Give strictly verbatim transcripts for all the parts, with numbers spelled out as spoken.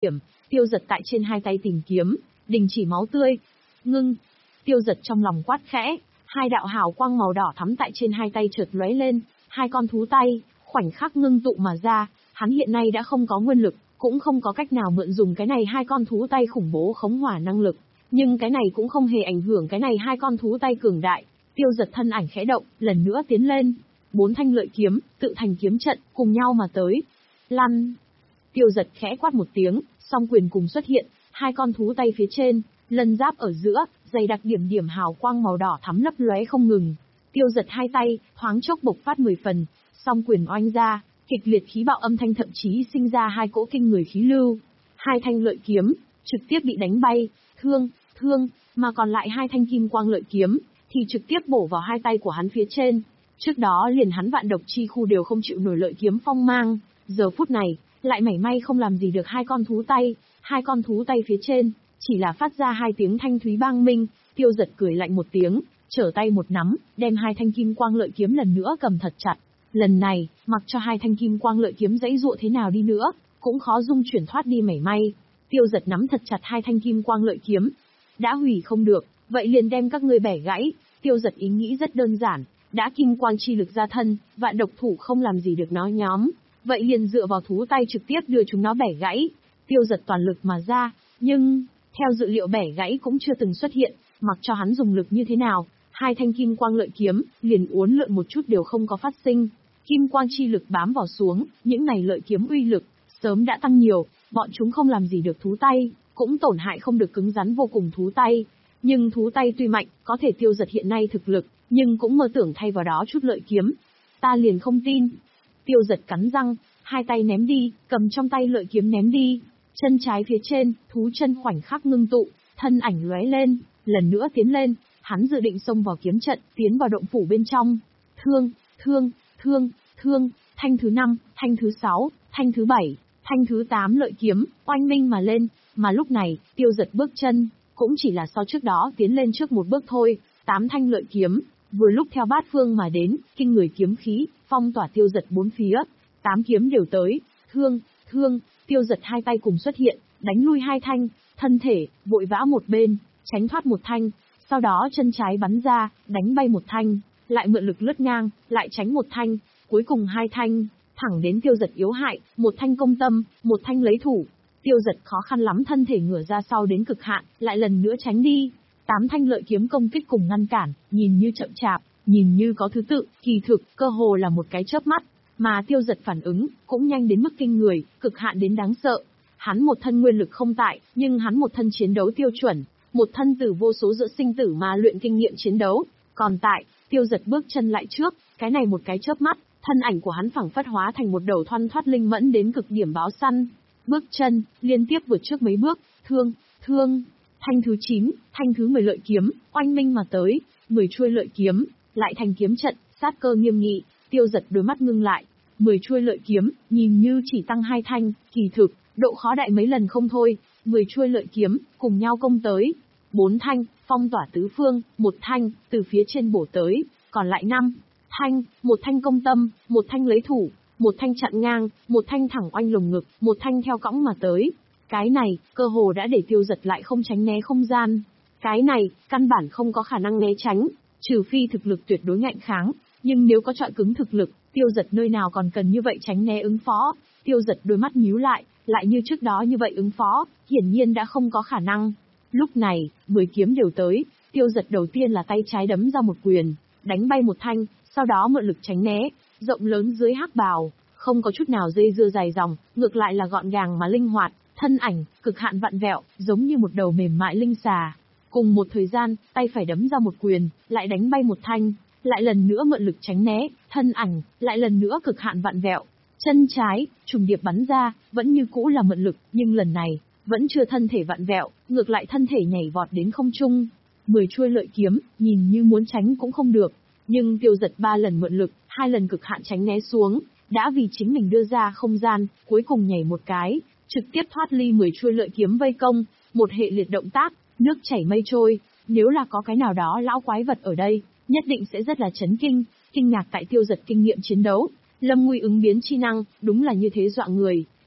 điểm, Tiêu Dật tại trên hai tay tìm kiếm, đình chỉ máu tươi. Ngưng. Tiêu Dật trong lòng quát khẽ, hai đạo hào quang màu đỏ thắm tại trên hai tay chợt lóe lên, hai con thú tay, khoảnh khắc ngưng tụ mà ra, hắn hiện nay đã không có nguyên lực, cũng không có cách nào mượn dùng cái này hai con thú tay khủng bố khống hỏa năng lực, nhưng cái này cũng không hề ảnh hưởng cái này hai con thú tay cường đại. Tiêu Dật thân ảnh khẽ động, lần nữa tiến lên, bốn thanh lợi kiếm, tự thành kiếm trận, cùng nhau mà tới. Lăn. Tiêu Dật khẽ quát một tiếng, song quyền cùng xuất hiện, hai con thú tay phía trên, lân giáp ở giữa, dày đặc điểm điểm hào quang màu đỏ thắm lấp lóe không ngừng. Tiêu Dật hai tay, thoáng chốc bộc phát mười phần, song quyền oanh ra, kịch liệt khí bạo âm thanh thậm chí sinh ra hai cỗ kinh người khí lưu. Hai thanh lợi kiếm, trực tiếp bị đánh bay, thương, thương, mà còn lại hai thanh kim quang lợi kiếm, thì trực tiếp bổ vào hai tay của hắn phía trên. Trước đó liền hắn vạn độc chi khu đều không chịu nổi lợi kiếm phong mang, giờ phút này, lại mảy may không làm gì được hai con thú tay, hai con thú tay phía trên, chỉ là phát ra hai tiếng thanh thúy bang minh. Tiêu Dật cười lạnh một tiếng, trở tay một nắm, đem hai thanh kim quang lợi kiếm lần nữa cầm thật chặt. Lần này, mặc cho hai thanh kim quang lợi kiếm giãy giụa thế nào đi nữa, cũng khó dung chuyển thoát đi mảy may. Tiêu Dật nắm thật chặt hai thanh kim quang lợi kiếm. Đã hủy không được, vậy liền đem các ngươi bẻ gãy. Tiêu Dật ý nghĩ rất đơn giản, đã kim quang chi lực ra thân, vạn độc thủ không làm gì được nó nhóm, vậy liền dựa vào thú tay trực tiếp đưa chúng nó bẻ gãy. Tiêu Dật toàn lực mà ra, nhưng, theo dự liệu bẻ gãy cũng chưa từng xuất hiện, mặc cho hắn dùng lực như thế nào, hai thanh kim quang lợi kiếm, liền uốn lượn một chút đều không có phát sinh. Kim quang chi lực bám vào xuống, những này lợi kiếm uy lực, sớm đã tăng nhiều, bọn chúng không làm gì được thú tay, cũng tổn hại không được cứng rắn vô cùng thú tay. Nhưng thú tay tuy mạnh, có thể Tiêu Dật hiện nay thực lực, nhưng cũng mơ tưởng thay vào đó chút lợi kiếm. Ta liền không tin. Tiêu Dật cắn răng, hai tay ném đi, cầm trong tay lợi kiếm ném đi. Chân trái phía trên, thú chân khoảnh khắc ngưng tụ, thân ảnh lóe lên, lần nữa tiến lên, hắn dự định xông vào kiếm trận, tiến vào động phủ bên trong. Thương, thương, thương, thương, thanh thứ năm, thanh thứ sáu, thanh thứ bảy, thanh thứ tám lợi kiếm, oanh minh mà lên, mà lúc này, Tiêu Dật bước chân, cũng chỉ là so trước đó tiến lên trước một bước thôi, tám thanh lợi kiếm, vừa lúc theo bát phương mà đến, kinh người kiếm khí, phong tỏa Tiêu Dật bốn phía, tám kiếm đều tới, thương, thương, Tiêu Dật hai tay cùng xuất hiện, đánh lui hai thanh, thân thể, vội vã một bên, tránh thoát một thanh, sau đó chân trái bắn ra, đánh bay một thanh, lại mượn lực lướt ngang, lại tránh một thanh, cuối cùng hai thanh, thẳng đến Tiêu Dật yếu hại, một thanh công tâm, một thanh lấy thủ. Tiêu Dật khó khăn lắm thân thể ngửa ra sau đến cực hạn, lại lần nữa tránh đi. Tám thanh lợi kiếm công kích cùng ngăn cản, nhìn như chậm chạp, nhìn như có thứ tự, kỳ thực, cơ hồ là một cái chớp mắt, mà Tiêu Dật phản ứng, cũng nhanh đến mức kinh người, cực hạn đến đáng sợ. Hắn một thân nguyên lực không tại, nhưng hắn một thân chiến đấu tiêu chuẩn, một thân từ vô số giữa sinh tử mà luyện kinh nghiệm chiến đấu, còn tại, Tiêu Dật bước chân lại trước, cái này một cái chớp mắt, thân ảnh của hắn phẳng phất hóa thành một đầu thoăn thoắt linh mẫn đến cực điểm báo săn. Bước chân, liên tiếp vượt trước mấy bước, thương, thương, thanh thứ chín, thanh thứ mười lợi kiếm, oanh minh mà tới, mười chuôi lợi kiếm, lại thành kiếm trận, sát cơ nghiêm nghị. Tiêu Dật đôi mắt ngưng lại, mười chuôi lợi kiếm, nhìn như chỉ tăng hai thanh, kỳ thực, độ khó đại mấy lần không thôi, mười chuôi lợi kiếm, cùng nhau công tới. Bốn thanh, phong tỏa tứ phương, một thanh, từ phía trên bổ tới, còn lại năm thanh, một thanh công tâm, một thanh lấy thủ, một thanh chặn ngang, một thanh thẳng oanh lồng ngực, một thanh theo cõng mà tới. Cái này, cơ hồ đã để Tiêu Dật lại không tránh né không gian. Cái này, căn bản không có khả năng né tránh, trừ phi thực lực tuyệt đối ngạnh kháng, nhưng nếu có trọi cứng thực lực, Tiêu Dật nơi nào còn cần như vậy tránh né ứng phó. Tiêu Dật đôi mắt nhíu lại, lại như trước đó như vậy ứng phó, hiển nhiên đã không có khả năng. Lúc này, mười kiếm đều tới, Tiêu Dật đầu tiên là tay trái đấm ra một quyền, đánh bay một thanh, sau đó mượn lực tránh né, rộng lớn dưới hắc bào, không có chút nào dây dưa dài dòng, ngược lại là gọn gàng mà linh hoạt, thân ảnh, cực hạn vặn vẹo, giống như một đầu mềm mại linh xà. Cùng một thời gian, tay phải đấm ra một quyền, lại đánh bay một thanh, lại lần nữa mượn lực tránh né, thân ảnh, lại lần nữa cực hạn vặn vẹo. Chân trái, trùng điệp bắn ra, vẫn như cũ là mượn lực, nhưng lần này, vẫn chưa thân thể vặn vẹo, ngược lại thân thể nhảy vọt đến không trung. Mười chuôi lợi kiếm, nhìn như muốn tránh cũng không được, nhưng Tiêu Dật ba lần mượn lực, hai lần cực hạn tránh né xuống, đã vì chính mình đưa ra không gian, cuối cùng nhảy một cái, trực tiếp thoát ly mười chuôi lợi kiếm vây công, một hệ liệt động tác, nước chảy mây trôi. Nếu là có cái nào đó lão quái vật ở đây, nhất định sẽ rất là chấn kinh, kinh ngạc tại Tiêu Dật kinh nghiệm chiến đấu, lâm nguy ứng biến chi năng, đúng là như thế dọa người.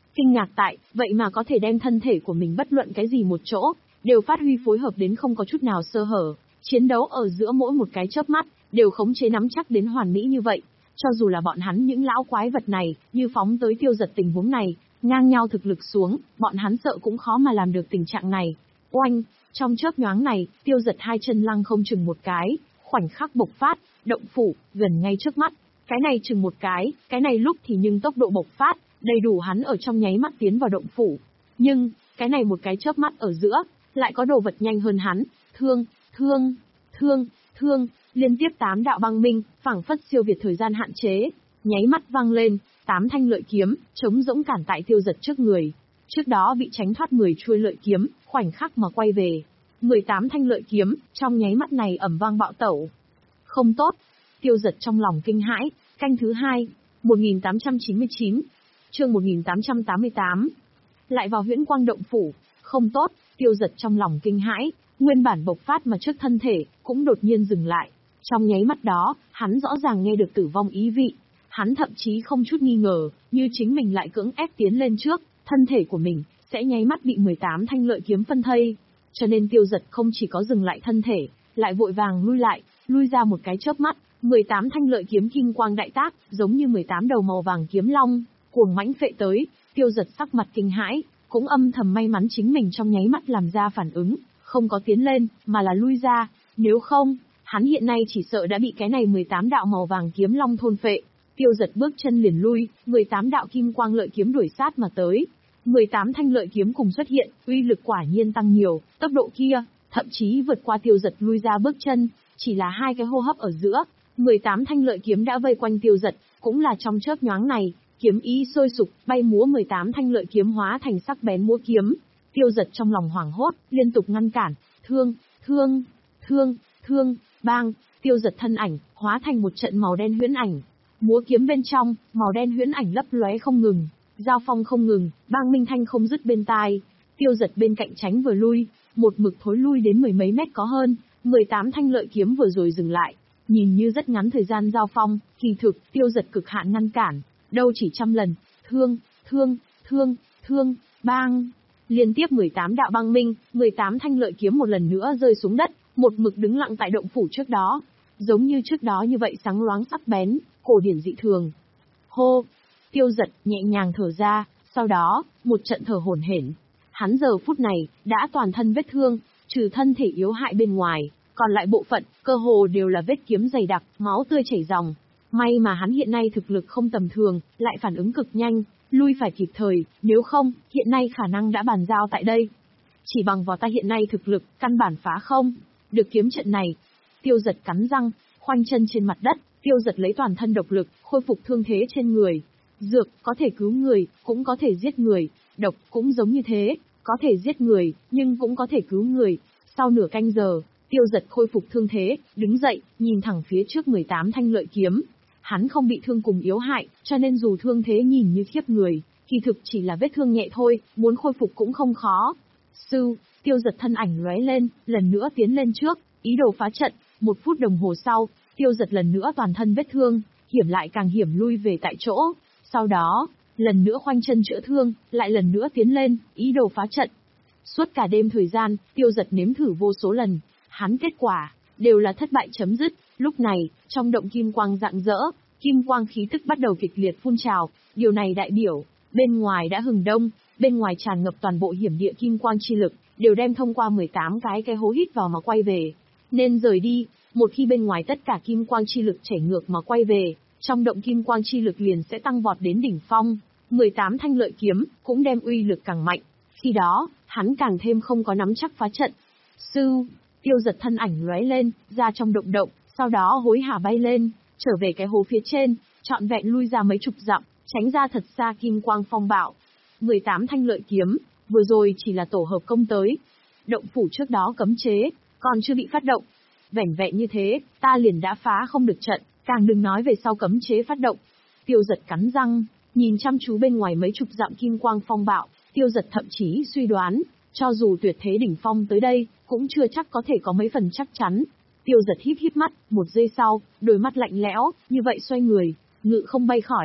Kinh ngạc tại, vậy mà có thể đem thân thể của mình bất luận cái gì một chỗ, đều phát huy phối hợp đến không có chút nào sơ hở. Chiến đấu ở giữa mỗi một cái chớp mắt, đều khống chế nắm chắc đến hoàn mỹ như vậy. Cho dù là bọn hắn những lão quái vật này, như phóng tới Tiêu Giật tình huống này, ngang nhau thực lực xuống, bọn hắn sợ cũng khó mà làm được tình trạng này. Oanh, trong chớp nhoáng này, Tiêu Giật hai chân lăng không chừng một cái, khoảnh khắc bộc phát, động phủ, gần ngay trước mắt. Cái này chừng một cái, cái này lúc thì nhưng tốc độ bộc phát, đầy đủ hắn ở trong nháy mắt tiến vào động phủ. Nhưng, cái này một cái chớp mắt ở giữa, lại có đồ vật nhanh hơn hắn, thương, thương, thương, thương, liên tiếp tám đạo băng minh, phảng phất siêu việt thời gian hạn chế, nháy mắt vang lên, tám thanh lợi kiếm, chống rỗng cản tại Tiêu Giật trước người. Trước đó bị tránh thoát mười chuôi lợi kiếm, khoảnh khắc mà quay về. mười tám thanh lợi kiếm, trong nháy mắt này ầm vang bạo tẩu. Không tốt, Tiêu Giật trong lòng kinh hãi, canh thứ hai, một nghìn tám trăm chín mươi chín, chương một nghìn tám trăm tám mươi tám. Lại vào huyễn quang động phủ, không tốt, Tiêu Giật trong lòng kinh hãi, nguyên bản bộc phát mà trước thân thể, cũng đột nhiên dừng lại. Trong nháy mắt đó, hắn rõ ràng nghe được tử vong ý vị. Hắn thậm chí không chút nghi ngờ, như chính mình lại cưỡng ép tiến lên trước, thân thể của mình, sẽ nháy mắt bị mười tám thanh lợi kiếm phân thây. Cho nên Tiêu Giật không chỉ có dừng lại thân thể, lại vội vàng lui lại, lui ra một cái chớp mắt, mười tám thanh lợi kiếm kim quang đại tác, giống như mười tám đầu màu vàng kiếm long, cuồng mãnh phệ tới. Tiêu Giật sắc mặt kinh hãi, cũng âm thầm may mắn chính mình trong nháy mắt làm ra phản ứng, không có tiến lên, mà là lui ra, nếu không, hắn hiện nay chỉ sợ đã bị cái này mười tám đạo màu vàng kiếm long thôn phệ. Tiêu Giật bước chân liền lui, mười tám đạo kim quang lợi kiếm đuổi sát mà tới. mười tám thanh lợi kiếm cùng xuất hiện, uy lực quả nhiên tăng nhiều, tốc độ kia, thậm chí vượt qua Tiêu Giật lui ra bước chân, chỉ là hai cái hô hấp ở giữa, mười tám thanh lợi kiếm đã vây quanh Tiêu Giật, cũng là trong chớp nhoáng này, kiếm ý sôi sục, bay múa mười tám thanh lợi kiếm hóa thành sắc bén múa kiếm. Tiêu Giật trong lòng hoảng hốt, liên tục ngăn cản, thương, thương, thương, thương, bang, Tiêu Giật thân ảnh, hóa thành một trận màu đen huyễn ảnh. Múa kiếm bên trong, màu đen huyễn ảnh lấp lóe không ngừng, giao phong không ngừng, bang minh thanh không dứt bên tai. Tiêu Giật bên cạnh tránh vừa lui, một mực thối lui đến mười mấy mét có hơn, mười tám thanh lợi kiếm vừa rồi dừng lại. Nhìn như rất ngắn thời gian giao phong, kỳ thực, Tiêu Giật cực hạn ngăn cản, đâu chỉ trăm lần, thương, thương, thương, thương, bang. Liên tiếp mười tám đạo băng minh, mười tám thanh lợi kiếm một lần nữa rơi xuống đất, một mực đứng lặng tại động phủ trước đó. Giống như trước đó như vậy sáng loáng sắc bén, cổ điển dị thường. Hô! Tiêu Giật nhẹ nhàng thở ra, sau đó, một trận thở hổn hển. Hắn giờ phút này, đã toàn thân vết thương, trừ thân thể yếu hại bên ngoài, còn lại bộ phận, cơ hồ đều là vết kiếm dày đặc, máu tươi chảy ròng. May mà hắn hiện nay thực lực không tầm thường, lại phản ứng cực nhanh, lui phải kịp thời, nếu không, hiện nay khả năng đã bàn giao tại đây. Chỉ bằng vào ta hiện nay thực lực, căn bản phá không được kiếm trận này. Tiêu Giật cắn răng, khoanh chân trên mặt đất, Tiêu Giật lấy toàn thân độc lực, khôi phục thương thế trên người. Dược, có thể cứu người, cũng có thể giết người, độc, cũng giống như thế, có thể giết người, nhưng cũng có thể cứu người. Sau nửa canh giờ, Tiêu Giật khôi phục thương thế, đứng dậy, nhìn thẳng phía trước mười tám thanh lợi kiếm. Hắn không bị thương cùng yếu hại, cho nên dù thương thế nhìn như khiếp người, kỳ thực chỉ là vết thương nhẹ thôi, muốn khôi phục cũng không khó. Sư, Tiêu Giật thân ảnh lóe lên, lần nữa tiến lên trước, ý đồ phá trận. Một phút đồng hồ sau, Tiêu Giật lần nữa toàn thân vết thương, hiểm lại càng hiểm lui về tại chỗ. Sau đó, lần nữa khoanh chân chữa thương, lại lần nữa tiến lên, ý đồ phá trận. Suốt cả đêm thời gian, Tiêu Giật nếm thử vô số lần, hắn kết quả đều là thất bại chấm dứt. Lúc này, trong động kim quang rạng rỡ, kim quang khí tức bắt đầu kịch liệt phun trào, điều này đại biểu, bên ngoài đã hừng đông, bên ngoài tràn ngập toàn bộ hiểm địa kim quang chi lực, đều đem thông qua mười tám cái cái hố hít vào mà quay về. Nên rời đi, một khi bên ngoài tất cả kim quang chi lực chảy ngược mà quay về, trong động kim quang chi lực liền sẽ tăng vọt đến đỉnh phong, mười tám thanh lợi kiếm cũng đem uy lực càng mạnh. Khi đó, hắn càng thêm không có nắm chắc phá trận. Sư, Tiêu Giật thân ảnh lóe lên, ra trong động động, sau đó hối hả bay lên, trở về cái hố phía trên, trọn vẹn lui ra mấy chục dặm, tránh ra thật xa kim quang phong bạo. mười tám thanh lợi kiếm, vừa rồi chỉ là tổ hợp công tới. Động phủ trước đó cấm chế, còn chưa bị phát động. Vẻn vẹn như thế, ta liền đã phá không được trận, càng đừng nói về sau cấm chế phát động. Tiêu Giật cắn răng, nhìn chăm chú bên ngoài mấy chục dặm kim quang phong bạo, Tiêu Giật thậm chí suy đoán, cho dù tuyệt thế đỉnh phong tới đây, cũng chưa chắc có thể có mấy phần chắc chắn. Tiêu Giật híp híp mắt, một giây sau, đôi mắt lạnh lẽo, như vậy xoay người, ngự không bay khỏi,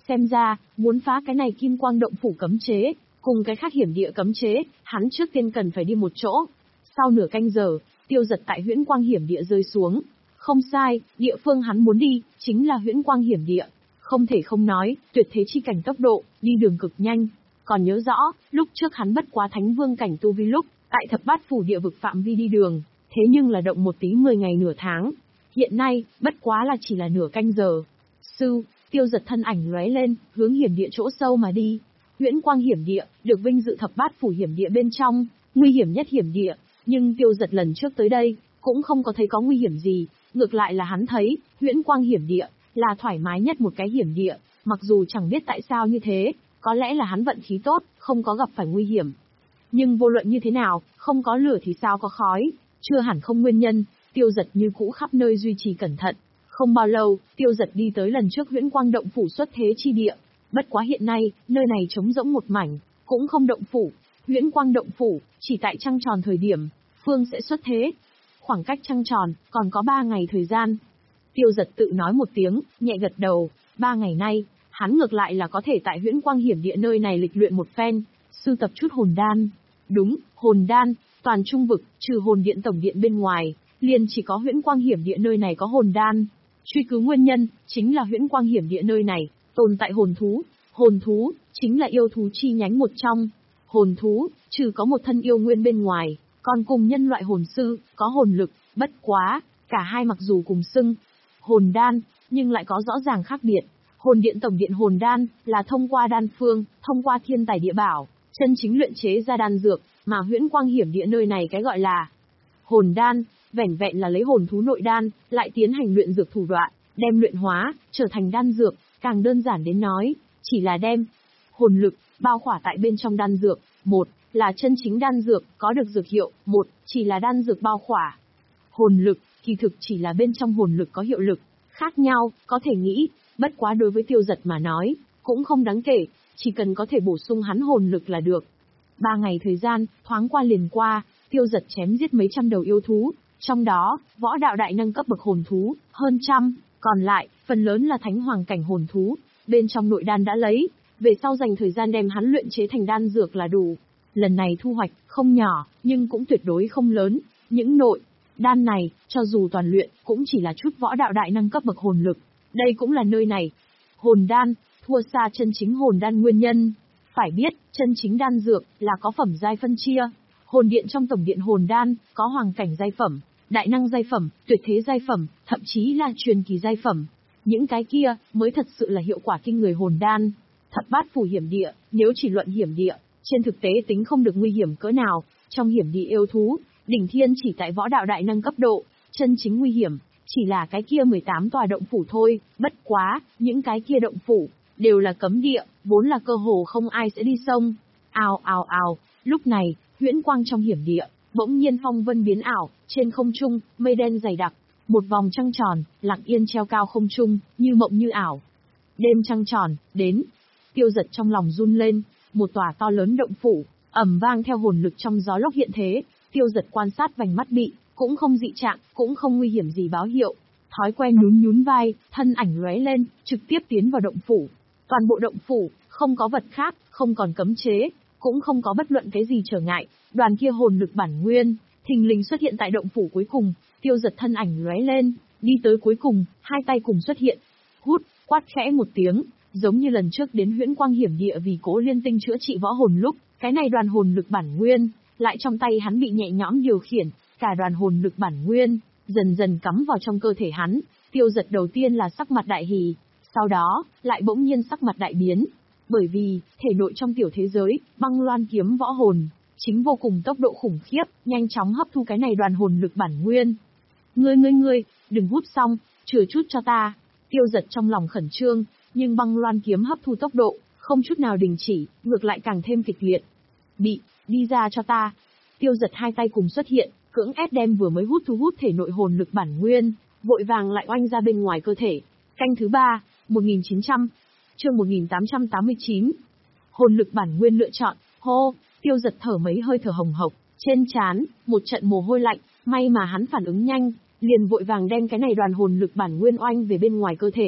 Xem ra, muốn phá cái này kim quang động phủ cấm chế, cùng cái khác hiểm địa cấm chế, hắn trước tiên cần phải đi một chỗ. Sau nửa canh giờ, Tiêu Dật tại huyễn quang hiểm địa rơi xuống. Không sai, địa phương hắn muốn đi, chính là huyễn quang hiểm địa. Không thể không nói, tuyệt thế chi cảnh tốc độ, đi đường cực nhanh. Còn nhớ rõ, lúc trước hắn bất quá thánh vương cảnh tu vi lúc, tại thập bát phủ địa vực phạm vi đi đường, thế nhưng là động một tí mười ngày nửa tháng. Hiện nay, bất quá là chỉ là nửa canh giờ. Sư, Tiêu Dật thân ảnh lóe lên, hướng hiểm địa chỗ sâu mà đi. Huyễn quang hiểm địa, được vinh dự thập bát phủ hiểm địa bên trong, nguy hiểm nhất hiểm địa, nhưng Tiêu Dật lần trước tới đây, cũng không có thấy có nguy hiểm gì, ngược lại là hắn thấy, huyễn quang hiểm địa, là thoải mái nhất một cái hiểm địa, mặc dù chẳng biết tại sao như thế, có lẽ là hắn vận khí tốt, không có gặp phải nguy hiểm. Nhưng vô luận như thế nào, không có lửa thì sao có khói, chưa hẳn không nguyên nhân, Tiêu Dật như cũ khắp nơi duy trì cẩn thận. Không bao lâu, Tiêu Dật đi tới lần trước huyễn quang động phủ xuất thế chi địa. Bất quá hiện nay, nơi này trống rỗng một mảnh, cũng không động phủ. Huyễn quang động phủ, chỉ tại trăng tròn thời điểm, Phương sẽ xuất thế. Khoảng cách trăng tròn, còn có ba ngày thời gian. Tiêu Dật tự nói một tiếng, nhẹ gật đầu, ba ngày nay, hắn ngược lại là có thể tại huyễn quang hiểm địa nơi này lịch luyện một phen, sưu tập chút hồn đan. Đúng, hồn đan, toàn trung vực, trừ hồn điện tổng điện bên ngoài, liền chỉ có huyễn quang hiểm địa nơi này có hồn đan. Truy cứu nguyên nhân, chính là huyễn quang hiểm địa nơi này, tồn tại hồn thú. Hồn thú, chính là yêu thú chi nhánh một trong. Hồn thú, trừ có một thân yêu nguyên bên ngoài, còn cùng nhân loại hồn sư, có hồn lực, bất quá, cả hai mặc dù cùng xưng hồn đan, nhưng lại có rõ ràng khác biệt. Hồn điện tổng điện hồn đan, là thông qua đan phương, thông qua thiên tài địa bảo, chân chính luyện chế ra đan dược, mà huyễn quang hiểm địa nơi này cái gọi là hồn đan, vẻn vẹn là lấy hồn thú nội đan, lại tiến hành luyện dược thủ đoạn, đem luyện hóa, trở thành đan dược, càng đơn giản đến nói, chỉ là đem hồn lực, bao khỏa tại bên trong đan dược, một, là chân chính đan dược, có được dược hiệu, một, chỉ là đan dược bao khỏa. Hồn lực, kỳ thực chỉ là bên trong hồn lực có hiệu lực, khác nhau, có thể nghĩ, bất quá đối với Tiêu Dật mà nói, cũng không đáng kể, chỉ cần có thể bổ sung hắn hồn lực là được. Ba ngày thời gian, thoáng qua liền qua, Tiêu Dật chém giết mấy trăm đầu yêu thú, trong đó, võ đạo đại nâng cấp bậc hồn thú, hơn trăm, còn lại, phần lớn là thánh hoàng cảnh hồn thú, bên trong nội đan đã lấy, về sau dành thời gian đem hắn luyện chế thành đan dược là đủ. Lần này thu hoạch, không nhỏ, nhưng cũng tuyệt đối không lớn, những nội đan này, cho dù toàn luyện, cũng chỉ là chút võ đạo đại nâng cấp bậc hồn lực, đây cũng là nơi này. Hồn đan, thua xa chân chính hồn đan nguyên nhân. Phải biết, chân chính đan dược, là có phẩm giai phân chia. Hồn điện trong tổng điện hồn đan, có hoàng cảnh giai phẩm, đại năng giai phẩm, tuyệt thế giai phẩm, thậm chí là truyền kỳ giai phẩm. Những cái kia, mới thật sự là hiệu quả kinh người hồn đan. Thập bát phủ hiểm địa, nếu chỉ luận hiểm địa, trên thực tế tính không được nguy hiểm cỡ nào. Trong hiểm địa yêu thú, đỉnh thiên chỉ tại võ đạo đại nâng cấp độ, chân chính nguy hiểm, chỉ là cái kia mười tám tòa động phủ thôi, bất quá, những cái kia động phủ, đều là cấm địa, vốn là cơ hồ không ai sẽ đi sông. Ào ào ào, lúc này, huyễn quang trong hiểm địa, bỗng nhiên phong vân biến ảo, trên không trung, mây đen dày đặc, một vòng trăng tròn, lặng yên treo cao không trung, như mộng như ảo. Đêm trăng tròn, đến, Tiêu Dật trong lòng run lên, một tòa to lớn động phủ, ầm vang theo hồn lực trong gió lốc hiện thế, Tiêu Dật quan sát vành mắt bị, cũng không dị trạng, cũng không nguy hiểm gì báo hiệu. Thói quen nhún nhún vai, thân ảnh lóe lên, trực tiếp tiến vào động phủ. Toàn bộ động phủ, không có vật khác, không còn cấm chế, cũng không có bất luận cái gì trở ngại. Đoàn kia hồn lực bản nguyên, thình lình xuất hiện tại động phủ cuối cùng, Tiêu Dật thân ảnh lóe lên, đi tới cuối cùng, hai tay cùng xuất hiện. Hút, quát khẽ một tiếng, giống như lần trước đến huyễn quang hiểm địa vì Cố Liên Tinh chữa trị võ hồn lúc, cái này đoàn hồn lực bản nguyên, lại trong tay hắn bị nhẹ nhõm điều khiển, cả đoàn hồn lực bản nguyên, dần dần cắm vào trong cơ thể hắn. Tiêu Dật đầu tiên là sắc mặt đại hỉ, sau đó, lại bỗng nhiên sắc mặt đại biến. Bởi vì, thể nội trong tiểu thế giới, băng loan kiếm võ hồn, chính vô cùng tốc độ khủng khiếp, nhanh chóng hấp thu cái này đoàn hồn lực bản nguyên. Ngươi ngươi ngươi, đừng hút xong, chừa chút cho ta. Tiêu Dật trong lòng khẩn trương, nhưng băng loan kiếm hấp thu tốc độ, không chút nào đình chỉ, ngược lại càng thêm kịch liệt. Bị, đi ra cho ta. Tiêu Dật hai tay cùng xuất hiện, cưỡng ép đem vừa mới hút thu hút thể nội hồn lực bản nguyên, vội vàng lại oanh ra bên ngoài cơ thể. Canh thứ ba, một nghìn chín trăm, chương một nghìn tám trăm tám mươi chín. Hồn lực bản nguyên lựa chọn, hô, Tiêu Dật thở mấy hơi thở hồng hộc, trên trán, một trận mồ hôi lạnh, may mà hắn phản ứng nhanh, liền vội vàng đem cái này đoàn hồn lực bản nguyên oanh về bên ngoài cơ thể.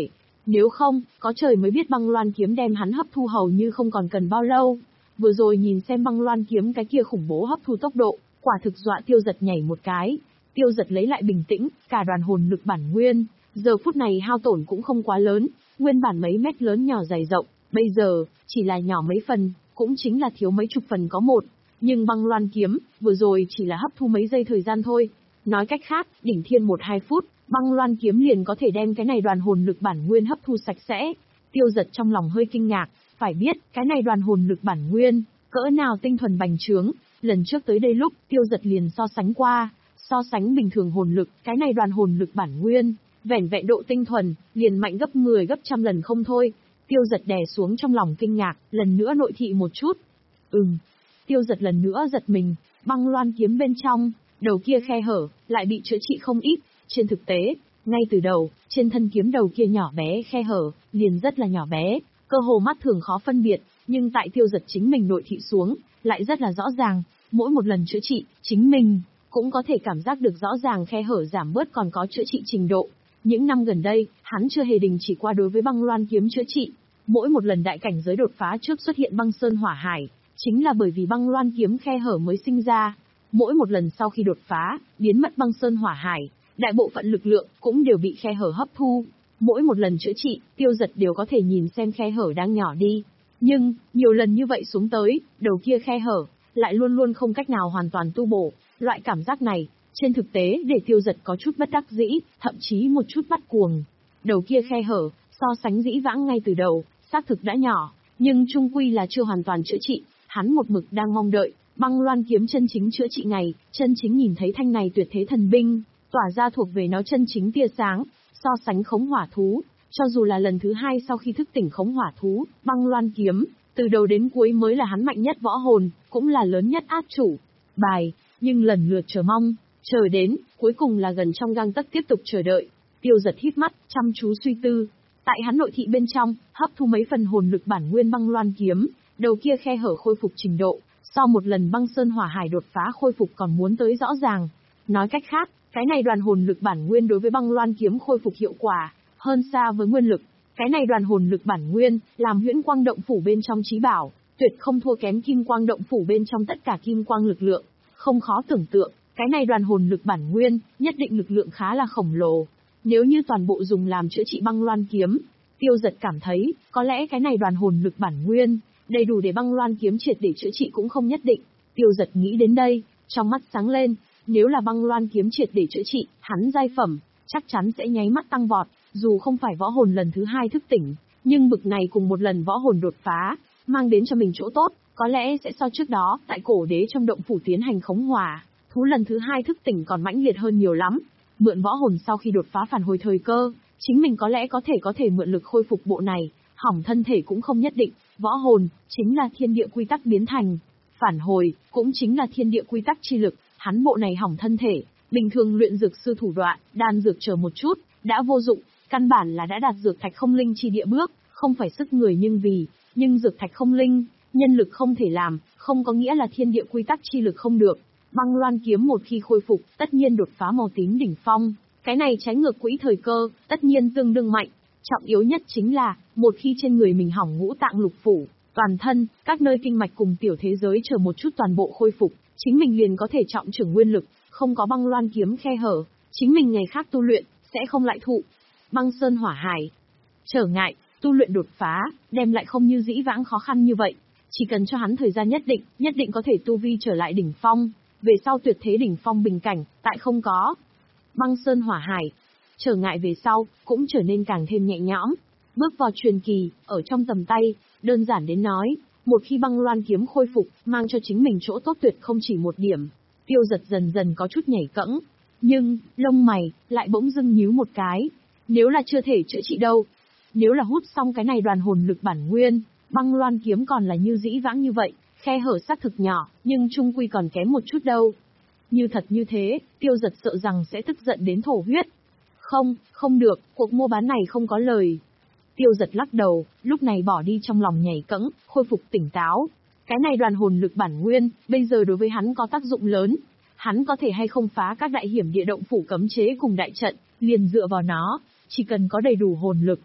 Nếu không, có trời mới biết băng loan kiếm đem hắn hấp thu hầu như không còn cần bao lâu. Vừa rồi nhìn xem băng loan kiếm cái kia khủng bố hấp thu tốc độ, quả thực dọa Tiêu Dật nhảy một cái. Tiêu Dật lấy lại bình tĩnh, cả đoàn hồn lực bản nguyên, giờ phút này hao tổn cũng không quá lớn, nguyên bản mấy mét lớn nhỏ dày rộng, bây giờ, chỉ là nhỏ mấy phần, cũng chính là thiếu mấy chục phần có một. Nhưng băng loan kiếm, vừa rồi chỉ là hấp thu mấy giây thời gian thôi. Nói cách khác, đỉnh thiên một hai phút, băng loan kiếm liền có thể đem cái này đoàn hồn lực bản nguyên hấp thu sạch sẽ. Tiêu Dật trong lòng hơi kinh ngạc, phải biết, cái này đoàn hồn lực bản nguyên, cỡ nào tinh thuần bành trướng, lần trước tới đây lúc, Tiêu Dật liền so sánh qua, so sánh bình thường hồn lực, cái này đoàn hồn lực bản nguyên, vẻn vẹn độ tinh thuần, liền mạnh gấp mười gấp trăm lần không thôi. Tiêu Dật đè xuống trong lòng kinh ngạc, lần nữa nội thị một chút. Ừm. Tiêu Dật lần nữa giật mình, băng loan kiếm bên trong, đầu kia khe hở, lại bị chữa trị không ít. Trên thực tế, ngay từ đầu, trên thân kiếm đầu kia nhỏ bé khe hở, liền rất là nhỏ bé, cơ hồ mắt thường khó phân biệt, nhưng tại Tiêu Dật chính mình nội thị xuống, lại rất là rõ ràng, mỗi một lần chữa trị, chính mình cũng có thể cảm giác được rõ ràng khe hở giảm bớt còn có chữa trị trình độ. Những năm gần đây, hắn chưa hề đình chỉ qua đối với băng loan kiếm chữa trị, mỗi một lần đại cảnh giới đột phá trước xuất hiện băng sơn hỏa hải, chính là bởi vì băng loan kiếm khe hở mới sinh ra. Mỗi một lần sau khi đột phá, biến mất băng sơn hỏa hải, đại bộ phận lực lượng cũng đều bị khe hở hấp thu. Mỗi một lần chữa trị, Tiêu Dật đều có thể nhìn xem khe hở đang nhỏ đi. Nhưng, nhiều lần như vậy xuống tới, đầu kia khe hở, lại luôn luôn không cách nào hoàn toàn tu bổ. Loại cảm giác này, trên thực tế để Tiêu Dật có chút bất đắc dĩ, thậm chí một chút bắt cuồng. Đầu kia khe hở, so sánh dĩ vãng ngay từ đầu, xác thực đã nhỏ, nhưng chung quy là chưa hoàn toàn chữa trị. Hắn một mực đang mong đợi, băng loan kiếm chân chính chữa trị ngày, chân chính nhìn thấy thanh này tuyệt thế thần binh, tỏa ra thuộc về nó chân chính tia sáng, so sánh khống hỏa thú. Cho dù là lần thứ hai sau khi thức tỉnh khống hỏa thú, băng loan kiếm, từ đầu đến cuối mới là hắn mạnh nhất võ hồn, cũng là lớn nhất át chủ bài, nhưng lần lượt chờ mong, chờ đến, cuối cùng là gần trong gang tấc tiếp tục chờ đợi. Tiêu Dật híp mắt, chăm chú suy tư. Tại hắn nội thị bên trong, hấp thu mấy phần hồn lực bản nguyên băng loan kiếm, đầu kia khe hở khôi phục trình độ, sau một lần băng sơn hỏa hải đột phá khôi phục còn muốn tới rõ ràng. Nói cách khác, cái này đoàn hồn lực bản nguyên đối với băng loan kiếm khôi phục hiệu quả hơn xa với nguyên lực. Cái này đoàn hồn lực bản nguyên, làm huyễn quang động phủ bên trong trí bảo, tuyệt không thua kém kim quang động phủ bên trong tất cả kim quang lực lượng. Không khó tưởng tượng, cái này đoàn hồn lực bản nguyên, nhất định lực lượng khá là khổng lồ. Nếu như toàn bộ dùng làm chữa trị băng loan kiếm, Tiêu Dật cảm thấy, có lẽ cái này đoàn hồn lực bản nguyên, đầy đủ để băng loan kiếm triệt để chữa trị cũng không nhất định. Tiêu Dật nghĩ đến đây, trong mắt sáng lên, nếu là băng loan kiếm triệt để chữa trị, hắn giai phẩm, chắc chắn sẽ nháy mắt tăng vọt, dù không phải võ hồn lần thứ hai thức tỉnh, nhưng bực này cùng một lần võ hồn đột phá, mang đến cho mình chỗ tốt, có lẽ sẽ so trước đó, tại cổ đế trong động phủ tiến hành khống hỏa, thú lần thứ hai thức tỉnh còn mãnh liệt hơn nhiều lắm. Mượn võ hồn sau khi đột phá phản hồi thời cơ, chính mình có lẽ có thể có thể mượn lực khôi phục bộ này, hỏng thân thể cũng không nhất định. Võ hồn, chính là thiên địa quy tắc biến thành. Phản hồi, cũng chính là thiên địa quy tắc chi lực, hắn bộ này hỏng thân thể, bình thường luyện dược sư thủ đoạn, đan dược chờ một chút, đã vô dụng, căn bản là đã đạt dược thạch không linh chi địa bước, không phải sức người nhưng vì, nhưng dược thạch không linh, nhân lực không thể làm, không có nghĩa là thiên địa quy tắc chi lực không được. Băng loan kiếm một khi khôi phục, tất nhiên đột phá màu tím đỉnh phong, cái này trái ngược quỹ thời cơ, tất nhiên tương đương mạnh. Trọng yếu nhất chính là, một khi trên người mình hỏng ngũ tạng lục phủ, toàn thân, các nơi kinh mạch cùng tiểu thế giới chờ một chút toàn bộ khôi phục, chính mình liền có thể trọng trưởng nguyên lực, không có băng loan kiếm khe hở, chính mình ngày khác tu luyện, sẽ không lại thụ băng sơn hỏa hải trở ngại, tu luyện đột phá, đem lại không như dĩ vãng khó khăn như vậy, chỉ cần cho hắn thời gian nhất định, nhất định có thể tu vi trở lại đỉnh phong, về sau tuyệt thế đỉnh phong bình cảnh, tại không có băng sơn hỏa hải trở ngại về sau, cũng trở nên càng thêm nhẹ nhõm. Bước vào truyền kỳ, ở trong tầm tay, đơn giản đến nói, một khi băng loan kiếm khôi phục, mang cho chính mình chỗ tốt tuyệt không chỉ một điểm. Tiêu Dật dần dần có chút nhảy cẫng, nhưng, lông mày, lại bỗng dưng nhíu một cái. Nếu là chưa thể chữa trị đâu, nếu là hút xong cái này đoàn hồn lực bản nguyên, băng loan kiếm còn là như dĩ vãng như vậy, khe hở xác thực nhỏ, nhưng trung quy còn kém một chút đâu. Như thật như thế, Tiêu Dật sợ rằng sẽ tức giận đến thổ huyết. Không, không được, cuộc mua bán này không có lời. Tiêu Dật lắc đầu, lúc này bỏ đi trong lòng nhảy cẫng, khôi phục tỉnh táo. Cái này đoàn hồn lực bản nguyên, bây giờ đối với hắn có tác dụng lớn. Hắn có thể hay không phá các đại hiểm địa động phủ cấm chế cùng đại trận, liền dựa vào nó, chỉ cần có đầy đủ hồn lực.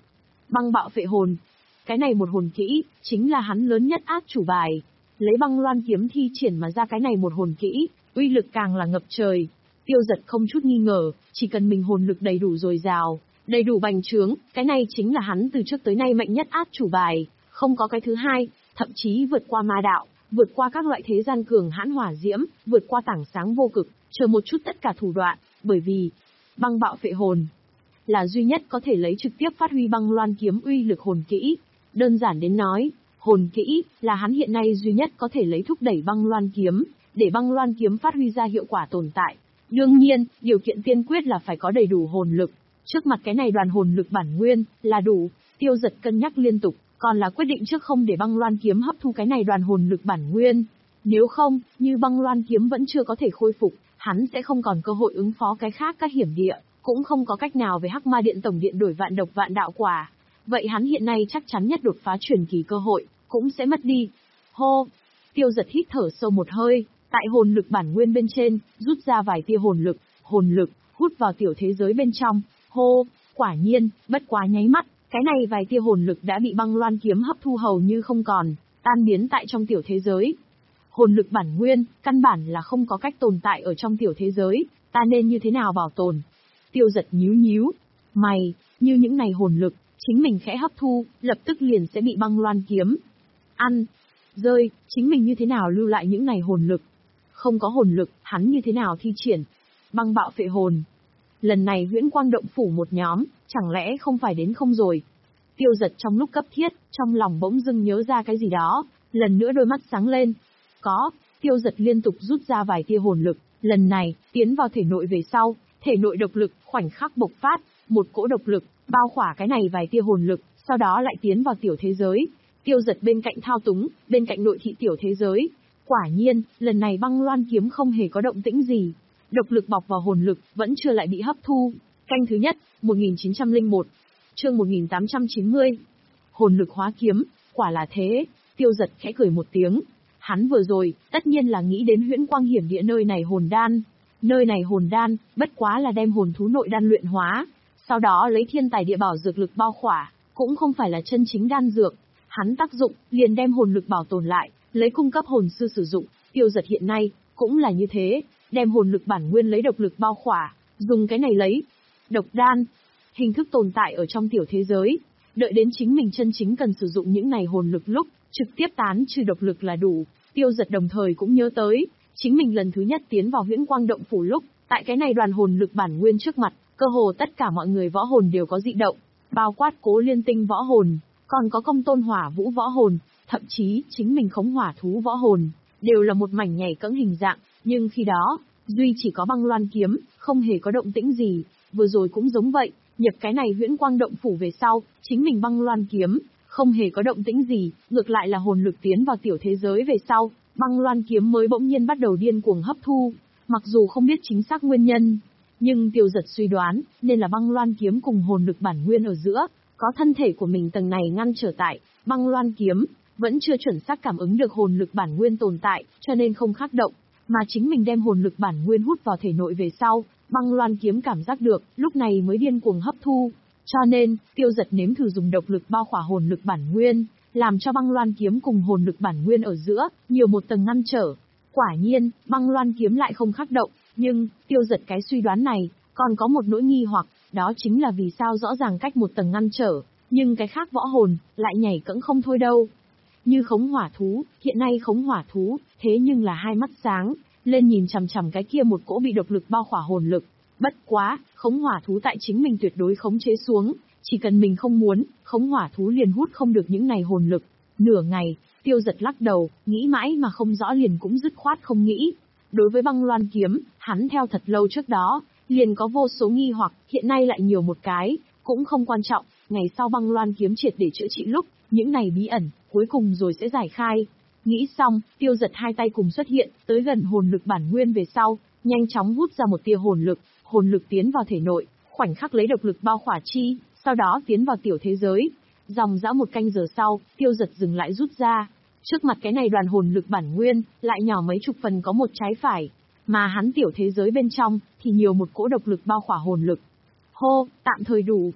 Băng bạo phệ hồn. Cái này một hồn kỹ, chính là hắn lớn nhất át chủ bài. Lấy băng loan kiếm thi triển mà ra cái này một hồn kỹ, uy lực càng là ngập trời. Tiêu Giật không chút nghi ngờ, chỉ cần mình hồn lực đầy đủ dồi dào, đầy đủ bành trướng, cái này chính là hắn từ trước tới nay mạnh nhất át chủ bài, không có cái thứ hai, thậm chí vượt qua ma đạo, vượt qua các loại thế gian cường hãn hỏa diễm, vượt qua tảng sáng vô cực, chờ một chút tất cả thủ đoạn, bởi vì băng bạo phệ hồn là duy nhất có thể lấy trực tiếp phát huy băng loan kiếm uy lực hồn kỹ. Đơn giản đến nói, hồn kỹ là hắn hiện nay duy nhất có thể lấy thúc đẩy băng loan kiếm, để băng loan kiếm phát huy ra hiệu quả tồn tại. Đương nhiên, điều kiện tiên quyết là phải có đầy đủ hồn lực. Trước mặt cái này đoàn hồn lực bản nguyên là đủ, Tiêu Giật cân nhắc liên tục, còn là quyết định trước không để băng loan kiếm hấp thu cái này đoàn hồn lực bản nguyên. Nếu không, như băng loan kiếm vẫn chưa có thể khôi phục, hắn sẽ không còn cơ hội ứng phó cái khác các hiểm địa, cũng không có cách nào về Hắc Ma Điện tổng điện đổi vạn độc vạn đạo quả. Vậy hắn hiện nay chắc chắn nhất đột phá truyền kỳ cơ hội, cũng sẽ mất đi. Hô! Tiêu Giật hít thở sâu một hơi, tại hồn lực bản nguyên bên trên, rút ra vài tia hồn lực, hồn lực, hút vào tiểu thế giới bên trong. Hô! Quả nhiên, bất quá nháy mắt, cái này vài tia hồn lực đã bị băng loan kiếm hấp thu hầu như không còn, tan biến tại trong tiểu thế giới. Hồn lực bản nguyên, căn bản là không có cách tồn tại ở trong tiểu thế giới, ta nên như thế nào bảo tồn? Tiêu Giật nhíu nhíu mày, như những này hồn lực, chính mình khẽ hấp thu, lập tức liền sẽ bị băng loan kiếm ăn, rơi, chính mình như thế nào lưu lại những này hồn lực? Không có hồn lực, hắn như thế nào thi triển? Băng bạo phệ hồn. Lần này Huyễn Quang động phủ một nhóm, chẳng lẽ không phải đến không rồi? Tiêu Giật trong lúc cấp thiết, trong lòng bỗng dưng nhớ ra cái gì đó, lần nữa đôi mắt sáng lên. Có, Tiêu Giật liên tục rút ra vài tia hồn lực, lần này, tiến vào thể nội về sau, thể nội độc lực khoảnh khắc bộc phát, một cỗ độc lực bao khỏa cái này vài tia hồn lực, sau đó lại tiến vào tiểu thế giới. Tiêu Giật bên cạnh thao túng, bên cạnh nội thị tiểu thế giới. Quả nhiên, lần này băng loan kiếm không hề có động tĩnh gì. Độc lực bọc vào hồn lực, vẫn chưa lại bị hấp thu. Canh thứ nhất, một nghìn chín trăm lẻ một, chương một nghìn tám trăm chín mươi. Hồn lực hóa kiếm, quả là thế. Tiêu Giật khẽ cười một tiếng. Hắn vừa rồi, tất nhiên là nghĩ đến Huyễn Quang hiểm địa nơi này hồn đan. Nơi này hồn đan, bất quá là đem hồn thú nội đan luyện hóa, sau đó lấy thiên tài địa bảo dược lực bao khỏa, cũng không phải là chân chính đan dược. Hắn tác dụng, liền đem hồn lực bảo tồn lại, lấy cung cấp hồn sư sử dụng. Tiêu Giật hiện nay, cũng là như thế, đem hồn lực bản nguyên lấy độc lực bao khỏa, dùng cái này lấy độc đan, hình thức tồn tại ở trong tiểu thế giới. Đợi đến chính mình chân chính cần sử dụng những này hồn lực lúc, trực tiếp tán trừ độc lực là đủ. Tiêu Giật đồng thời cũng nhớ tới, chính mình lần thứ nhất tiến vào Huyễn Quang động phủ lúc, tại cái này đoàn hồn lực bản nguyên trước mặt, cơ hồ tất cả mọi người võ hồn đều có dị động, bao quát Cố Liên Tinh võ hồn, còn có Công Tôn Hỏa Vũ võ hồn, thậm chí chính mình Khống Hỏa Thú võ hồn, đều là một mảnh nhảy cẫng hình dạng, nhưng khi đó, duy chỉ có băng loan kiếm, không hề có động tĩnh gì, vừa rồi cũng giống vậy, nhập cái này Huyễn Quang động phủ về sau, chính mình băng loan kiếm, không hề có động tĩnh gì, ngược lại là hồn lực tiến vào tiểu thế giới về sau, băng loan kiếm mới bỗng nhiên bắt đầu điên cuồng hấp thu, mặc dù không biết chính xác nguyên nhân, nhưng Tiêu Giật suy đoán, nên là băng loan kiếm cùng hồn lực bản nguyên ở giữa, có thân thể của mình tầng này ngăn trở tại, băng loan kiếm, vẫn chưa chuẩn xác cảm ứng được hồn lực bản nguyên tồn tại, cho nên không khắc động, mà chính mình đem hồn lực bản nguyên hút vào thể nội về sau, băng loan kiếm cảm giác được, lúc này mới điên cuồng hấp thu. Cho nên, Tiêu Giật nếm thử dùng độc lực bao khỏa hồn lực bản nguyên, làm cho băng loan kiếm cùng hồn lực bản nguyên ở giữa, nhiều một tầng ngăn trở. Quả nhiên, băng loan kiếm lại không khắc động, nhưng, Tiêu Giật cái suy đoán này, còn có một nỗi nghi hoặc, đó chính là vì sao rõ ràng cách một tầng ngăn trở, nhưng cái khác võ hồn, lại nhảy cẫng không thôi đâu. Như Khống Hỏa Thú, hiện nay Khống Hỏa Thú, thế nhưng là hai mắt sáng, lên nhìn chằm chằm cái kia một cỗ bị độc lực bao khỏa hồn lực. Bất quá, Khống Hỏa Thú tại chính mình tuyệt đối khống chế xuống, chỉ cần mình không muốn, Khống Hỏa Thú liền hút không được những này hồn lực. Nửa ngày, Tiêu Giật lắc đầu, nghĩ mãi mà không rõ liền cũng dứt khoát không nghĩ. Đối với băng loan kiếm, hắn theo thật lâu trước đó, liền có vô số nghi hoặc, hiện nay lại nhiều một cái, cũng không quan trọng, ngày sau băng loan kiếm triệt để chữa trị lúc, những này bí ẩn, cuối cùng rồi sẽ giải khai. Nghĩ xong, Tiêu Giật hai tay cùng xuất hiện, tới gần hồn lực bản nguyên về sau, nhanh chóng hút ra một tia hồn lực, hồn lực tiến vào thể nội, khoảnh khắc lấy độc lực bao khỏa chi, sau đó tiến vào tiểu thế giới. Dòng dã một canh giờ sau, Tiêu Giật dừng lại rút ra. Trước mặt cái này đoàn hồn lực bản nguyên, lại nhỏ mấy chục phần có một trái phải, mà hắn tiểu thế giới bên trong, thì nhiều một cỗ độc lực bao khỏa hồn lực. Hô, tạm thời đủ.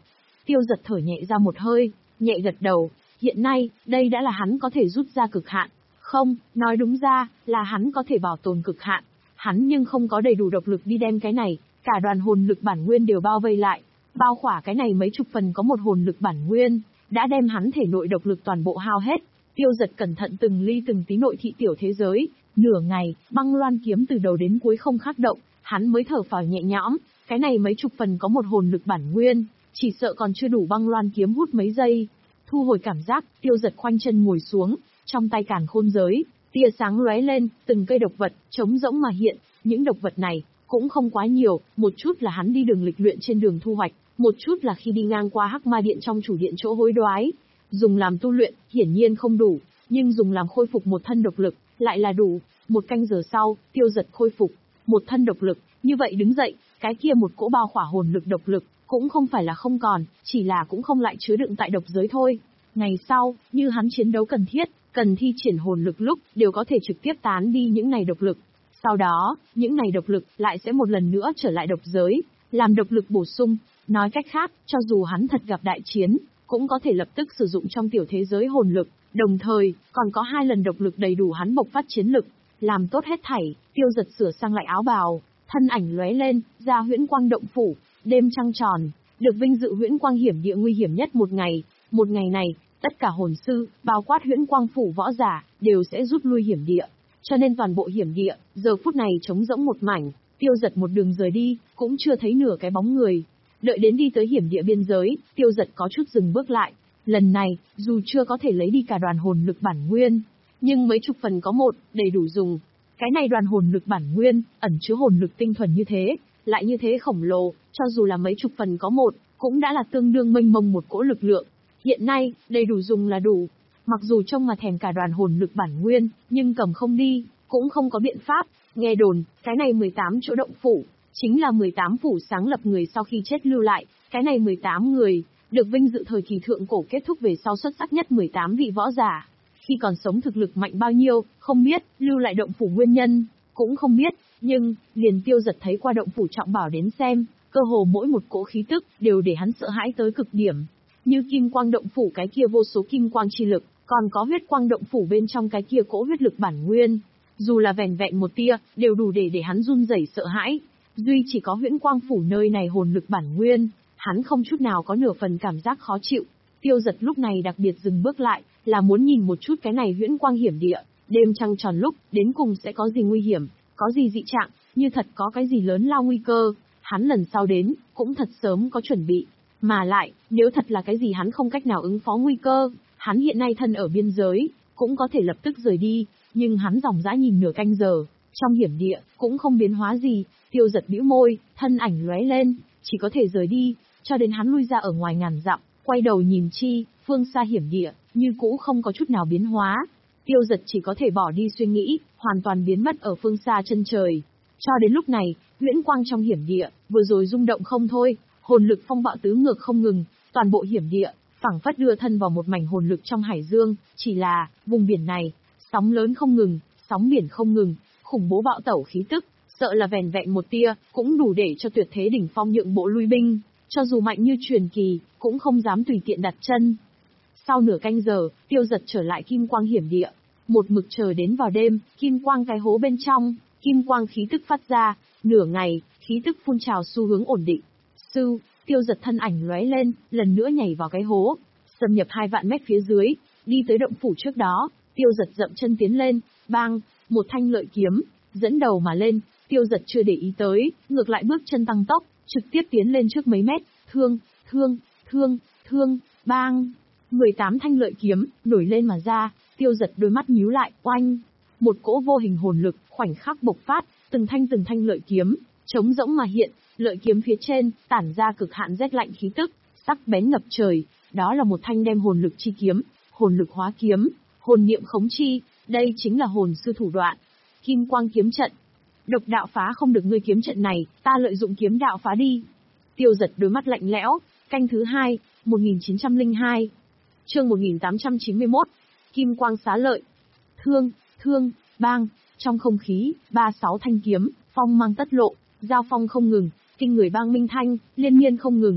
Tiêu Giật thở nhẹ ra một hơi, nhẹ gật đầu, hiện nay, đây đã là hắn có thể rút ra cực hạn. Không, nói đúng ra, là hắn có thể bảo tồn cực hạn. Hắn nhưng không có đầy đủ độc lực đi đem cái này, cả đoàn hồn lực bản nguyên đều bao vây lại, bao khỏa cái này mấy chục phần có một hồn lực bản nguyên, đã đem hắn thể nội độc lực toàn bộ hao hết. Tiêu Giật cẩn thận từng ly từng tí nội thị tiểu thế giới, nửa ngày, băng loan kiếm từ đầu đến cuối không khắc động, hắn mới thở phào nhẹ nhõm, cái này mấy chục phần có một hồn lực bản nguyên, chỉ sợ còn chưa đủ băng loan kiếm hút mấy giây. Thu hồi cảm giác, Tiêu Giật khoanh chân ngồi xuống, trong tay càn khôn giới, tia sáng lóe lên, từng cây độc vật, trống rỗng mà hiện, những độc vật này, cũng không quá nhiều, một chút là hắn đi đường lịch luyện trên đường thu hoạch, một chút là khi đi ngang qua Hắc Ma Điện trong chủ điện chỗ hối đoái. Dùng làm tu luyện, hiển nhiên không đủ, nhưng dùng làm khôi phục một thân độc lực, lại là đủ. Một canh giờ sau, Tiêu Giật khôi phục một thân độc lực, như vậy đứng dậy, cái kia một cỗ bao khỏa hồn lực độc lực, cũng không phải là không còn, chỉ là cũng không lại chứa đựng tại độc giới thôi. Ngày sau, như hắn chiến đấu cần thiết, cần thi triển hồn lực lúc, đều có thể trực tiếp tán đi những này độc lực. Sau đó, những này độc lực lại sẽ một lần nữa trở lại độc giới, làm độc lực bổ sung. Nói cách khác, cho dù hắn thật gặp đại chiến, cũng có thể lập tức sử dụng trong tiểu thế giới hồn lực, đồng thời, còn có hai lần độc lực đầy đủ hắn bộc phát chiến lực. Làm tốt hết thảy, Tiêu Giật sửa sang lại áo bào, thân ảnh lóe lên, ra huyễn quang động phủ, đêm trăng tròn, được vinh dự huyễn quang hiểm địa nguy hiểm nhất một ngày. Một ngày này, tất cả hồn sư, bao quát huyễn quang phủ võ giả, đều sẽ rút lui hiểm địa. Cho nên toàn bộ hiểm địa, giờ phút này trống rỗng một mảnh, Tiêu Giật một đường rời đi, cũng chưa thấy nửa cái bóng người. Đợi đến đi tới hiểm địa biên giới, Tiêu Giật có chút dừng bước lại. Lần này, dù chưa có thể lấy đi cả đoàn hồn lực bản nguyên, nhưng mấy chục phần có một, đầy đủ dùng. Cái này đoàn hồn lực bản nguyên, ẩn chứa hồn lực tinh thuần như thế, lại như thế khổng lồ, cho dù là mấy chục phần có một, cũng đã là tương đương mênh mông một cỗ lực lượng. Hiện nay, đầy đủ dùng là đủ. Mặc dù trông mà thèm cả đoàn hồn lực bản nguyên, nhưng cầm không đi, cũng không có biện pháp. Nghe đồn, cái này mười tám chỗ động phủ, chính là mười tám phủ sáng lập người sau khi chết lưu lại. Cái này mười tám người, được vinh dự thời kỳ thượng cổ kết thúc về sau xuất sắc nhất mười tám vị võ giả. Khi còn sống thực lực mạnh bao nhiêu, không biết, lưu lại động phủ nguyên nhân, cũng không biết, nhưng, liền Tiêu Giật thấy qua động phủ trọng bảo đến xem, cơ hồ mỗi một cỗ khí tức, đều để hắn sợ hãi tới cực điểm. Như kim quang động phủ cái kia vô số kim quang chi lực, còn có huyết quang động phủ bên trong cái kia cỗ huyết lực bản nguyên. Dù là vẻn vẹn một tia, đều đủ để để hắn run rẩy sợ hãi. Duy chỉ có huyễn quang phủ nơi này hồn lực bản nguyên, hắn không chút nào có nửa phần cảm giác khó chịu. Tiêu Giật lúc này đặc biệt dừng bước lại, là muốn nhìn một chút cái này huyễn quang hiểm địa, đêm trăng tròn lúc, đến cùng sẽ có gì nguy hiểm, có gì dị trạng, như thật có cái gì lớn lao nguy cơ, hắn lần sau đến, cũng thật sớm có chuẩn bị. Mà lại, nếu thật là cái gì hắn không cách nào ứng phó nguy cơ, hắn hiện nay thân ở biên giới, cũng có thể lập tức rời đi, nhưng hắn dòng dã nhìn nửa canh giờ, trong hiểm địa, cũng không biến hóa gì. Tiêu Giật bĩu môi, thân ảnh lóe lên, chỉ có thể rời đi, cho đến hắn lui ra ở ngoài ngàn dặm, quay đầu nhìn chi, phương xa hiểm địa, như cũ không có chút nào biến hóa. Tiêu Giật chỉ có thể bỏ đi suy nghĩ, hoàn toàn biến mất ở phương xa chân trời. Cho đến lúc này, huyễn quang trong hiểm địa, vừa rồi rung động không thôi, hồn lực phong bạo tứ ngược không ngừng, toàn bộ hiểm địa, phảng phất đưa thân vào một mảnh hồn lực trong hải dương, chỉ là, vùng biển này, sóng lớn không ngừng, sóng biển không ngừng, khủng bố bạo tẩu khí tức, sợ là vẻn vẹn một tia, cũng đủ để cho tuyệt thế đỉnh phong nhượng bộ lui binh, cho dù mạnh như truyền kỳ, cũng không dám tùy tiện đặt chân. Sau nửa canh giờ, Tiêu Giật trở lại kim quang hiểm địa, một mực chờ đến vào đêm, kim quang cái hố bên trong, kim quang khí tức phát ra, nửa ngày, khí tức phun trào xu hướng ổn định. Sư, Tiêu Giật thân ảnh lóe lên, lần nữa nhảy vào cái hố, xâm nhập hai vạn mét phía dưới, đi tới động phủ trước đó, Tiêu Giật dậm chân tiến lên, bang, một thanh lợi kiếm, dẫn đầu mà lên, Tiêu Giật chưa để ý tới, ngược lại bước chân tăng tốc, trực tiếp tiến lên trước mấy mét, thương, thương, thương, thương, bang. mười tám thanh lợi kiếm, nổi lên mà ra, Tiêu Giật đôi mắt nhíu lại, oanh. Một cỗ vô hình hồn lực, khoảnh khắc bộc phát, từng thanh từng thanh lợi kiếm, trống rỗng mà hiện, lợi kiếm phía trên, tản ra cực hạn rét lạnh khí tức, sắc bén ngập trời, đó là một thanh đem hồn lực chi kiếm, hồn lực hóa kiếm, hồn niệm khống chi, đây chính là hồn sư thủ đoạn. Kim quang kiếm trận. Độc đạo phá không được ngươi kiếm trận này, ta lợi dụng kiếm đạo phá đi. Tiêu Giật đôi mắt lạnh lẽo, canh thứ hai, một nghìn chín trăm lẻ hai. Chương một nghìn tám trăm chín mươi mốt. Kim quang xá lợi. Thương, thương, bang, trong không khí, ba sáu thanh kiếm, phong mang tất lộ, giao phong không ngừng, kinh người bang minh thanh, liên miên không ngừng.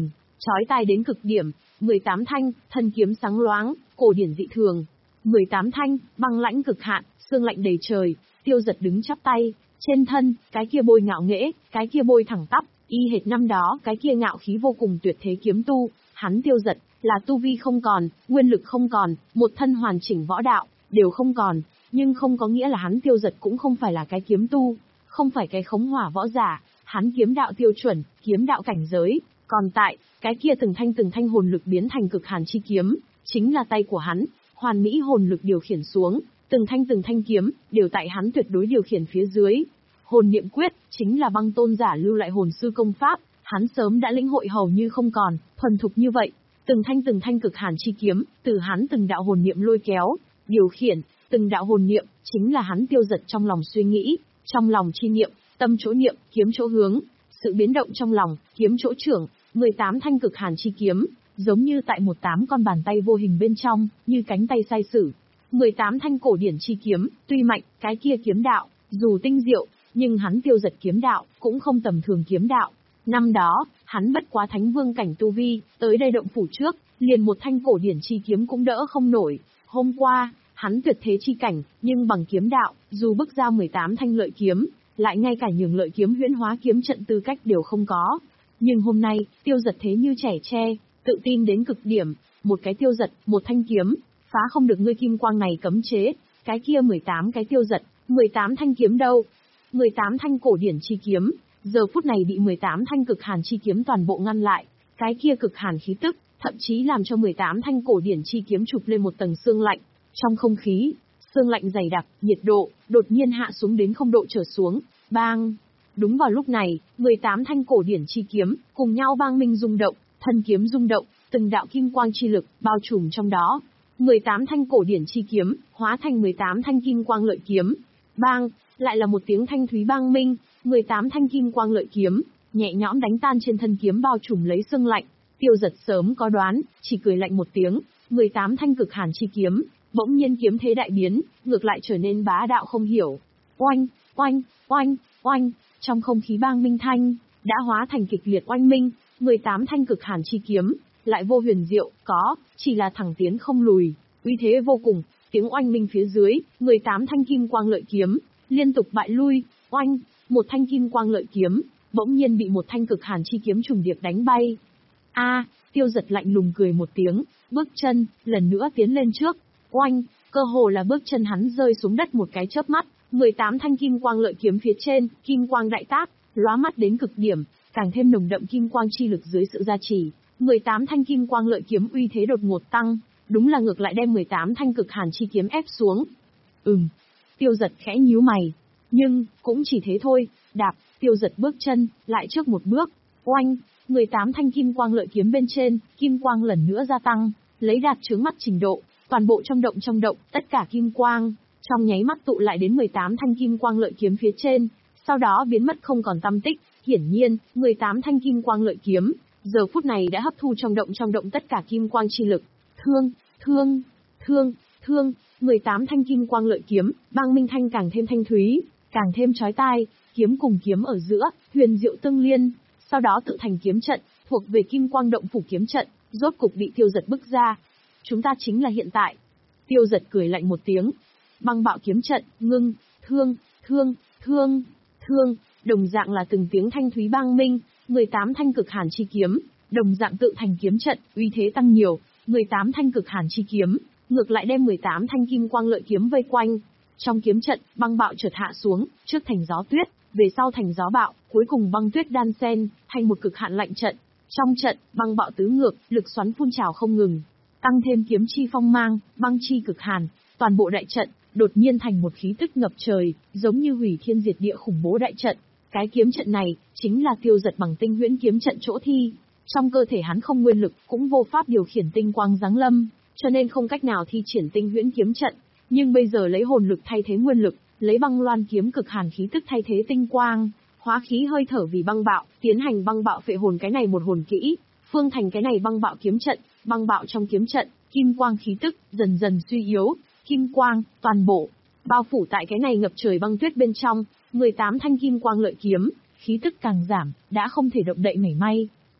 chói tai đến cực điểm, mười tám thanh, thân kiếm sáng loáng, cổ điển dị thường. mười tám thanh, băng lãnh cực hạn, sương lạnh đầy trời, Tiêu Dật đứng chắp tay, trên thân, cái kia bôi ngạo nghễ, cái kia bôi thẳng tắp, y hệt năm đó, cái kia ngạo khí vô cùng tuyệt thế kiếm tu, hắn Tiêu Dật, là tu vi không còn, nguyên lực không còn, một thân hoàn chỉnh võ đạo, đều không còn, nhưng không có nghĩa là hắn Tiêu Dật cũng không phải là cái kiếm tu, không phải cái khống hỏa võ giả, hắn kiếm đạo tiêu chuẩn, kiếm đạo cảnh giới, còn tại, cái kia từng thanh từng thanh hồn lực biến thành cực hàn chi kiếm, chính là tay của hắn, hoàn mỹ hồn lực điều khiển xuống, từng thanh từng thanh kiếm, đều tại hắn tuyệt đối điều khiển phía dưới. Hồn niệm quyết, chính là băng tôn giả lưu lại hồn sư công pháp, hắn sớm đã lĩnh hội hầu như không còn, thuần thục như vậy. Từng thanh từng thanh cực hàn chi kiếm, từ hắn từng đạo hồn niệm lôi kéo, điều khiển, từng đạo hồn niệm, chính là hắn Tiêu Dật trong lòng suy nghĩ, trong lòng chi niệm, tâm chỗ niệm, kiếm chỗ hướng, sự biến động trong lòng, kiếm chỗ trưởng, mười tám thanh cực hàn chi kiếm, giống như tại một tám con bàn tay vô hình bên trong, như cánh tay sai sử. mười tám thanh cổ điển chi kiếm, tuy mạnh, cái kia kiếm đạo, dù tinh diệu, nhưng hắn Tiêu Dật kiếm đạo, cũng không tầm thường kiếm đạo. Năm đó, hắn bất quá thánh vương cảnh tu vi, tới đây động phủ trước, liền một thanh cổ điển chi kiếm cũng đỡ không nổi. Hôm qua, hắn tuyệt thế chi cảnh, nhưng bằng kiếm đạo, dù bức ra mười tám thanh lợi kiếm, lại ngay cả nhường lợi kiếm huyễn hóa kiếm trận tư cách đều không có. Nhưng hôm nay, Tiêu Dật thế như trẻ tre, tự tin đến cực điểm, một cái Tiêu Dật, một thanh kiếm, phá không được ngươi kim quang này cấm chế, cái kia mười tám cái Tiêu Dật, mười tám thanh kiếm đâu? mười tám thanh cổ điển chi kiếm, giờ phút này bị mười tám thanh cực hàn chi kiếm toàn bộ ngăn lại, cái kia cực hàn khí tức, thậm chí làm cho mười tám thanh cổ điển chi kiếm chụp lên một tầng sương lạnh. Trong không khí, sương lạnh dày đặc, nhiệt độ đột nhiên hạ xuống đến không độ trở xuống, bang. Đúng vào lúc này, mười tám thanh cổ điển chi kiếm cùng nhau bang minh rung động, thân kiếm rung động, từng đạo kim quang chi lực bao trùm trong đó. mười tám thanh cổ điển chi kiếm hóa thành mười tám thanh kim quang lợi kiếm. Bang, lại là một tiếng thanh thúy bang minh, mười tám thanh kim quang lợi kiếm nhẹ nhõm đánh tan trên thân kiếm bao trùm lấy sương lạnh. Tiêu Dật sớm có đoán, chỉ cười lạnh một tiếng, mười tám thanh cực hàn chi kiếm, bỗng nhiên kiếm thế đại biến, ngược lại trở nên bá đạo không hiểu. Oanh, oanh, oanh, oanh, trong không khí bang minh thanh, đã hóa thành kịch liệt oanh minh, mười tám thanh cực hàn chi kiếm, lại vô huyền diệu, có, chỉ là thẳng tiến không lùi, uy thế vô cùng, tiếng oanh minh phía dưới, mười tám thanh kim quang lợi kiếm, liên tục bại lui, oanh, một thanh kim quang lợi kiếm, bỗng nhiên bị một thanh cực hàn chi kiếm trùng điệp đánh bay. A, Tiêu Dật lạnh lùng cười một tiếng, bước chân, lần nữa tiến lên trước, oanh, cơ hồ là bước chân hắn rơi xuống đất một cái chớp mắt, mười tám thanh kim quang lợi kiếm phía trên, kim quang đại tác, lóa mắt đến cực điểm, càng thêm nồng đậm kim quang chi lực dưới sự gia trì, mười tám thanh kim quang lợi kiếm uy thế đột ngột tăng, đúng là ngược lại đem mười tám thanh cực hàn chi kiếm ép xuống. Ừm, Tiêu Dật khẽ nhíu mày, nhưng cũng chỉ thế thôi, đạp, Tiêu Dật bước chân, lại trước một bước, oanh, mười tám thanh kim quang lợi kiếm bên trên, kim quang lần nữa gia tăng, lấy đạt chướng mắt trình độ, toàn bộ trong động trong động, tất cả kim quang, trong nháy mắt tụ lại đến mười tám thanh kim quang lợi kiếm phía trên, sau đó biến mất không còn tăm tích, hiển nhiên, mười tám thanh kim quang lợi kiếm, giờ phút này đã hấp thu trong động trong động tất cả kim quang chi lực, thương, thương, thương, thương, mười tám thanh kim quang lợi kiếm, bang minh thanh càng thêm thanh thúy, càng thêm chói tai, kiếm cùng kiếm ở giữa, huyền diệu tương liên, sau đó tự thành kiếm trận, thuộc về kim quang động phủ kiếm trận, rốt cục bị Tiêu Dật bức ra. Chúng ta chính là hiện tại. Tiêu Dật cười lạnh một tiếng. Băng bạo kiếm trận, ngưng, thương, thương, thương, thương, đồng dạng là từng tiếng thanh thúy bang minh, mười tám thanh cực hàn chi kiếm, đồng dạng tự thành kiếm trận, uy thế tăng nhiều, mười tám thanh cực hàn chi kiếm, ngược lại đem mười tám thanh kim quang lợi kiếm vây quanh. Trong kiếm trận, băng bạo chợt hạ xuống, trước thành gió tuyết, về sau thành gió bạo, cuối cùng băng tuyết đan xen, thành một cực hạn lạnh trận. Trong trận, băng bạo tứ ngược, lực xoắn phun trào không ngừng, tăng thêm kiếm chi phong mang, băng chi cực hàn, toàn bộ đại trận đột nhiên thành một khí tức ngập trời, giống như hủy thiên diệt địa khủng bố đại trận. Cái kiếm trận này chính là Tiêu Dật bằng tinh huyễn kiếm trận chỗ thi, trong cơ thể hắn không nguyên lực, cũng vô pháp điều khiển tinh quang giáng lâm, cho nên không cách nào thi triển tinh huyễn kiếm trận, nhưng bây giờ lấy hồn lực thay thế nguyên lực, lấy băng loan kiếm cực hàn khí tức thay thế tinh quang, hóa khí hơi thở vì băng bạo, tiến hành băng bạo phệ hồn cái này một hồn kỹ, phương thành cái này băng bạo kiếm trận, băng bạo trong kiếm trận, kim quang khí tức dần dần suy yếu, kim quang toàn bộ bao phủ tại cái này ngập trời băng tuyết bên trong, mười tám thanh kim quang lợi kiếm, khí tức càng giảm, đã không thể động đậy mảy may.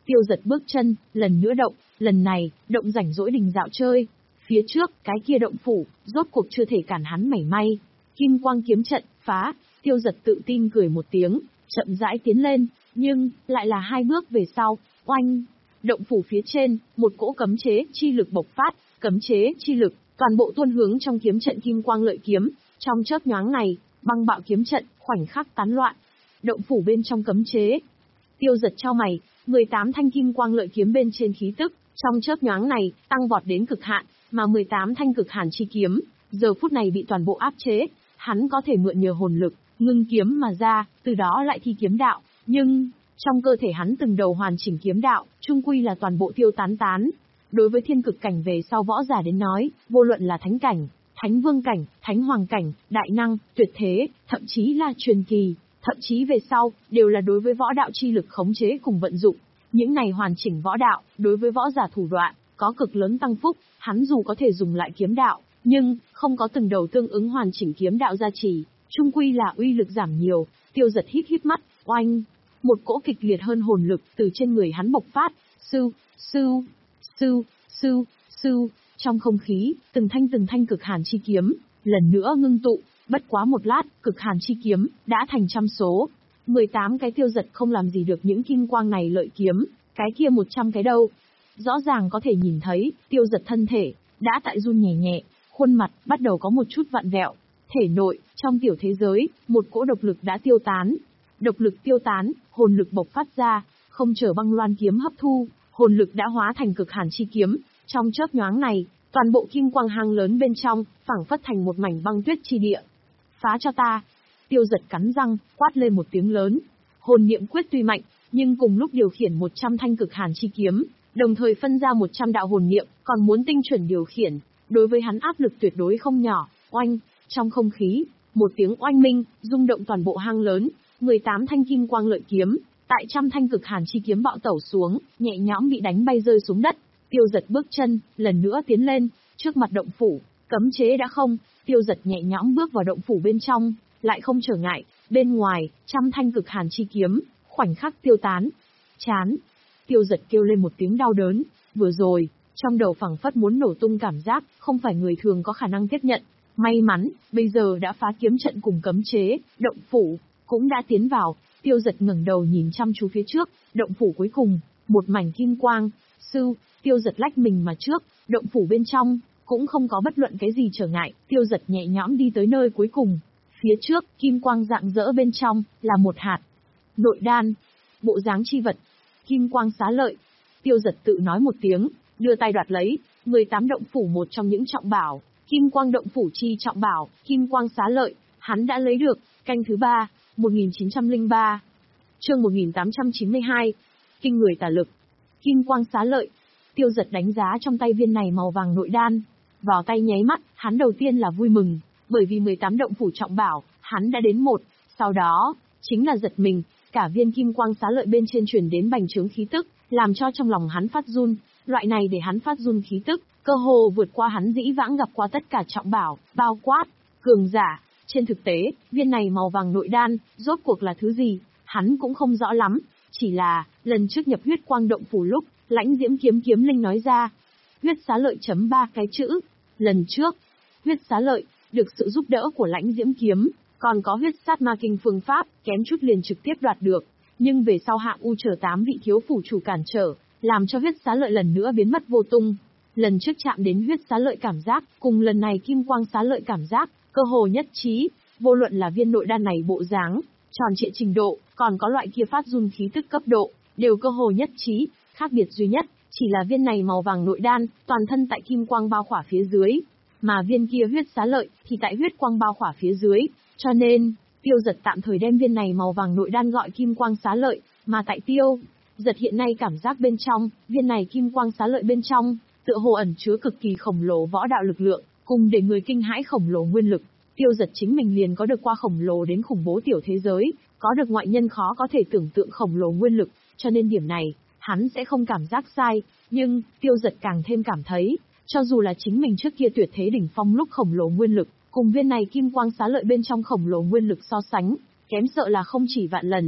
Tiêu Giật bước chân, lần nữa động, lần này, động rảnh rỗi đình dạo chơi. Phía trước, cái kia động phủ, rốt cuộc chưa thể cản hắn mảy may. Kim quang kiếm trận, phá, Tiêu Giật tự tin cười một tiếng, chậm rãi tiến lên, nhưng, lại là hai bước về sau, oanh. Động phủ phía trên, một cỗ cấm chế, chi lực bộc phát, cấm chế, chi lực, toàn bộ tuôn hướng trong kiếm trận kim quang lợi kiếm. Trong chớp nhoáng này, băng bạo kiếm trận, khoảnh khắc tán loạn. Động phủ bên trong cấm chế. Tiêu Giật chau mày, mười tám thanh kim quang lợi kiếm bên trên khí tức, trong chớp nhoáng này, tăng vọt đến cực hạn, mà mười tám thanh cực hàn chi kiếm, giờ phút này bị toàn bộ áp chế, hắn có thể mượn nhờ hồn lực, ngưng kiếm mà ra, từ đó lại thi kiếm đạo, nhưng, trong cơ thể hắn từng đầu hoàn chỉnh kiếm đạo, chung quy là toàn bộ tiêu tán tán. Đối với thiên cực cảnh về sau võ giả đến nói, vô luận là thánh cảnh, thánh vương cảnh, thánh hoàng cảnh, đại năng, tuyệt thế, thậm chí là truyền kỳ, thậm chí về sau, đều là đối với võ đạo chi lực khống chế cùng vận dụng. Những này hoàn chỉnh võ đạo, đối với võ giả thủ đoạn, có cực lớn tăng phúc, hắn dù có thể dùng lại kiếm đạo, nhưng, không có từng đầu tương ứng hoàn chỉnh kiếm đạo gia trì, chung quy là uy lực giảm nhiều. Tiêu Giật híp híp mắt, oanh. Một cỗ kịch liệt hơn hồn lực từ trên người hắn bộc phát, sưu, sưu, sưu, sưu, sưu, trong không khí, từng thanh từng thanh cực hàn chi kiếm, lần nữa ngưng tụ, bất quá một lát, cực hàn chi kiếm, đã thành trăm số. mười tám cái Tiêu Giật không làm gì được những kim quang này lợi kiếm, cái kia một trăm cái đâu. Rõ ràng có thể nhìn thấy, Tiêu Giật thân thể, đã tại run nhẹ nhẹ, khuôn mặt, bắt đầu có một chút vặn vẹo. Thể nội, trong tiểu thế giới, một cỗ độc lực đã tiêu tán. Độc lực tiêu tán, hồn lực bộc phát ra, không chờ băng loan kiếm hấp thu, hồn lực đã hóa thành cực hàn chi kiếm. Trong chớp nhoáng này, toàn bộ kim quang hang lớn bên trong, phảng phất thành một mảnh băng tuyết chi địa. Phá cho ta! Tiêu Giật cắn răng, quát lên một tiếng lớn. Hồn niệm quyết tuy mạnh, nhưng cùng lúc điều khiển một trăm thanh cực hàn chi kiếm, đồng thời phân ra một trăm đạo hồn niệm, còn muốn tinh chuẩn điều khiển, đối với hắn áp lực tuyệt đối không nhỏ. Oanh! Trong không khí, một tiếng oanh minh, rung động toàn bộ hang lớn, mười tám thanh kim quang lợi kiếm, tại trăm thanh cực hàn chi kiếm bạo tẩu xuống, nhẹ nhõm bị đánh bay rơi xuống đất. Tiêu Giật bước chân, lần nữa tiến lên, trước mặt động phủ, cấm chế đã không, Tiêu Giật nhẹ nhõm bước vào động phủ bên trong, lại không trở ngại, bên ngoài, trăm thanh cực hàn chi kiếm, khoảnh khắc tiêu tán. Chán! Tiêu Giật kêu lên một tiếng đau đớn, vừa rồi, trong đầu phảng phất muốn nổ tung cảm giác, không phải người thường có khả năng tiếp nhận. May mắn, bây giờ đã phá kiếm trận cùng cấm chế, động phủ, cũng đã tiến vào. Tiêu Giật ngẩng đầu nhìn chăm chú phía trước, động phủ cuối cùng, một mảnh kim quang, sưu, Tiêu Giật lách mình mà trước, động phủ bên trong, cũng không có bất luận cái gì trở ngại, Tiêu Giật nhẹ nhõm đi tới nơi cuối cùng. Phía trước, kim quang rạng rỡ bên trong, là một hạt. Nội đan, bộ dáng chi vật, kim quang xá lợi. Tiêu Giật tự nói một tiếng, đưa tay đoạt lấy, mười tám động phủ một trong những trọng bảo, kim quang động phủ chi trọng bảo, kim quang xá lợi, hắn đã lấy được. Canh thứ ba, một nghìn chín trăm lẻ ba. Chương một nghìn tám trăm chín mươi hai. Kinh người tà lực. Kim quang xá lợi. Tiêu Giật đánh giá trong tay viên này màu vàng nội đan. Vào tay nháy mắt, hắn đầu tiên là vui mừng, bởi vì mười tám động phủ trọng bảo, hắn đã đến một. Sau đó, chính là giật mình, cả viên kim quang xá lợi bên trên truyền đến bành trướng khí tức, làm cho trong lòng hắn phát run. Loại này để hắn phát run khí tức, cơ hồ vượt qua hắn dĩ vãng gặp qua tất cả trọng bảo, bao quát, cường giả. Trên thực tế, viên này màu vàng nội đan, rốt cuộc là thứ gì, hắn cũng không rõ lắm. Chỉ là, lần trước nhập huyết quang động phủ lúc, Lãnh Diễm kiếm kiếm linh nói ra. Huyết xá lợi chấm ba cái chữ. Lần trước, huyết xá lợi, được sự giúp đỡ của Lãnh Diễm kiếm, còn có huyết sát ma kinh phương pháp, kém chút liền trực tiếp đoạt được. Nhưng về sau hạng u trở tám vị thiếu phủ chủ cản trở, làm cho huyết xá lợi lần nữa biến mất vô tung. Lần trước chạm đến huyết xá lợi cảm giác, cùng lần này kim quang xá lợi cảm giác, cơ hồ nhất trí, vô luận là viên nội đan này bộ dáng, tròn trịa trình độ, còn có loại kia phát run khí tức cấp độ, đều cơ hồ nhất trí, khác biệt duy nhất, chỉ là viên này màu vàng nội đan, toàn thân tại kim quang bao khỏa phía dưới, mà viên kia huyết xá lợi, thì tại huyết quang bao khỏa phía dưới, cho nên, Tiêu Giật tạm thời đem viên này màu vàng nội đan gọi kim quang xá lợi, mà tại Tiêu Giật hiện nay cảm giác bên trong, viên này kim quang xá lợi bên trong, tựa hồ ẩn chứa cực kỳ khổng lồ võ đạo lực lượng, cùng để người kinh hãi khổng lồ nguyên lực. Tiêu Giật chính mình liền có được qua khổng lồ đến khủng bố tiểu thế giới, có được ngoại nhân khó có thể tưởng tượng khổng lồ nguyên lực, cho nên điểm này, hắn sẽ không cảm giác sai, nhưng, Tiêu Giật càng thêm cảm thấy, cho dù là chính mình trước kia tuyệt thế đỉnh phong lúc khổng lồ nguyên lực, cùng viên này kim quang xá lợi bên trong khổng lồ nguyên lực so sánh, kém sợ là không chỉ vạn lần.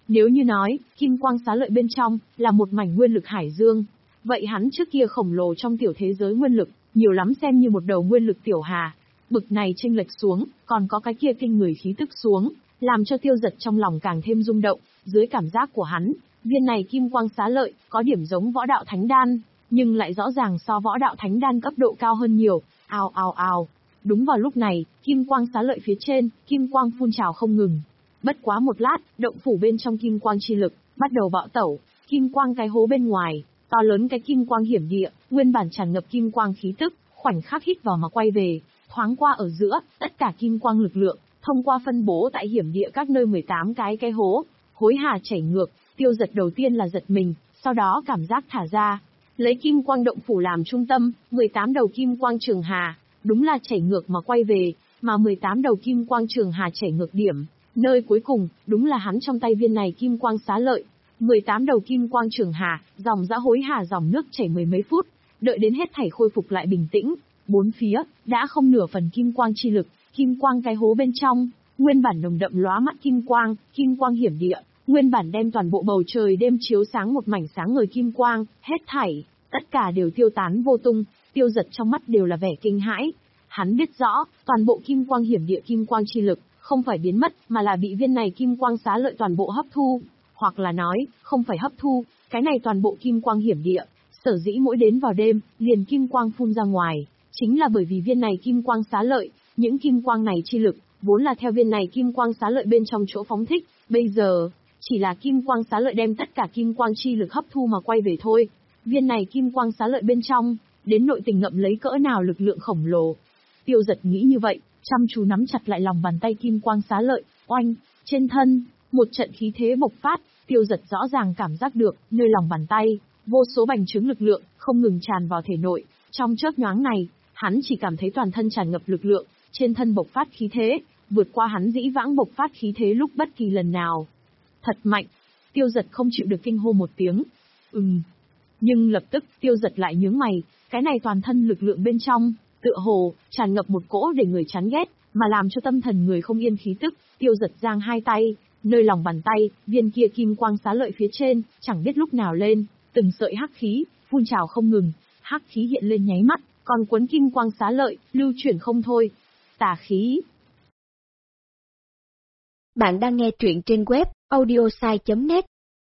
Nếu như nói, kim quang xá lợi bên trong, là một mảnh nguyên lực hải dương, vậy hắn trước kia khổng lồ trong tiểu thế giới nguyên lực, nhiều lắm xem như một đầu nguyên lực tiểu hà. Bực này chênh lệch xuống, còn có cái kia kinh người khí tức xuống, làm cho Tiêu Giật trong lòng càng thêm rung động, dưới cảm giác của hắn, viên này kim quang xá lợi, có điểm giống võ đạo thánh đan, nhưng lại rõ ràng so võ đạo thánh đan cấp độ cao hơn nhiều, ào ào ào. Đúng vào lúc này, kim quang xá lợi phía trên, kim quang phun trào không ngừng. Bất quá một lát, động phủ bên trong kim quang chi lực, bắt đầu bạo tẩu, kim quang cái hố bên ngoài, to lớn cái kim quang hiểm địa, nguyên bản tràn ngập kim quang khí tức, khoảnh khắc hít vào mà quay về, thoáng qua ở giữa, tất cả kim quang lực lượng, thông qua phân bố tại hiểm địa các nơi mười tám cái cái hố, hối hả chảy ngược. Tiêu Giật đầu tiên là giật mình, sau đó cảm giác thả ra, lấy kim quang động phủ làm trung tâm, mười tám đầu kim quang trường hà, đúng là chảy ngược mà quay về, mà mười tám đầu kim quang trường hà chảy ngược điểm, nơi cuối cùng, đúng là hắn trong tay viên này kim quang xá lợi. mười tám đầu kim quang trường hà, dòng dã hối hả dòng nước chảy mười mấy phút, đợi đến hết thảy khôi phục lại bình tĩnh, bốn phía đã không nửa phần kim quang chi lực, kim quang cái hố bên trong, nguyên bản nồng đậm lóa mắt kim quang, kim quang hiểm địa, nguyên bản đem toàn bộ bầu trời đêm chiếu sáng một mảnh sáng ngời kim quang, hết thảy, tất cả đều tiêu tán vô tung. Tiêu Giật trong mắt đều là vẻ kinh hãi. Hắn biết rõ, toàn bộ kim quang hiểm địa kim quang chi lực, không phải biến mất, mà là bị viên này kim quang xá lợi toàn bộ hấp thu. Hoặc là nói, không phải hấp thu, cái này toàn bộ kim quang hiểm địa, sở dĩ mỗi đến vào đêm, liền kim quang phun ra ngoài, chính là bởi vì viên này kim quang xá lợi, những kim quang này chi lực, vốn là theo viên này kim quang xá lợi bên trong chỗ phóng thích, bây giờ, chỉ là kim quang xá lợi đem tất cả kim quang chi lực hấp thu mà quay về thôi. Viên này kim quang xá lợi bên trong, đến nội tình ngậm lấy cỡ nào lực lượng khổng lồ. Tiêu Giật nghĩ như vậy, chăm chú nắm chặt lại lòng bàn tay kim quang xá lợi, oanh, trên thân, một trận khí thế bộc phát, Tiêu Giật rõ ràng cảm giác được, nơi lòng bàn tay, vô số bành trướng lực lượng, không ngừng tràn vào thể nội. Trong chớp nhoáng này, hắn chỉ cảm thấy toàn thân tràn ngập lực lượng, trên thân bộc phát khí thế, vượt qua hắn dĩ vãng bộc phát khí thế lúc bất kỳ lần nào. Thật mạnh. Tiêu Giật không chịu được kinh hô một tiếng. Ừm. Nhưng lập tức, Tiêu Giật lại nhướng mày, cái này toàn thân lực lượng bên trong, tựa hồ, tràn ngập một cỗ để người chán ghét, mà làm cho tâm thần người không yên khí tức. Tiêu Giật giang hai tay, nơi lòng bàn tay, viên kia kim quang xá lợi phía trên, chẳng biết lúc nào lên, từng sợi hắc khí, phun trào không ngừng, hắc khí hiện lên nháy mắt, còn cuốn kim quang xá lợi, lưu chuyển không thôi. Tà khí. Bạn đang nghe truyện trên web audiosai chấm net.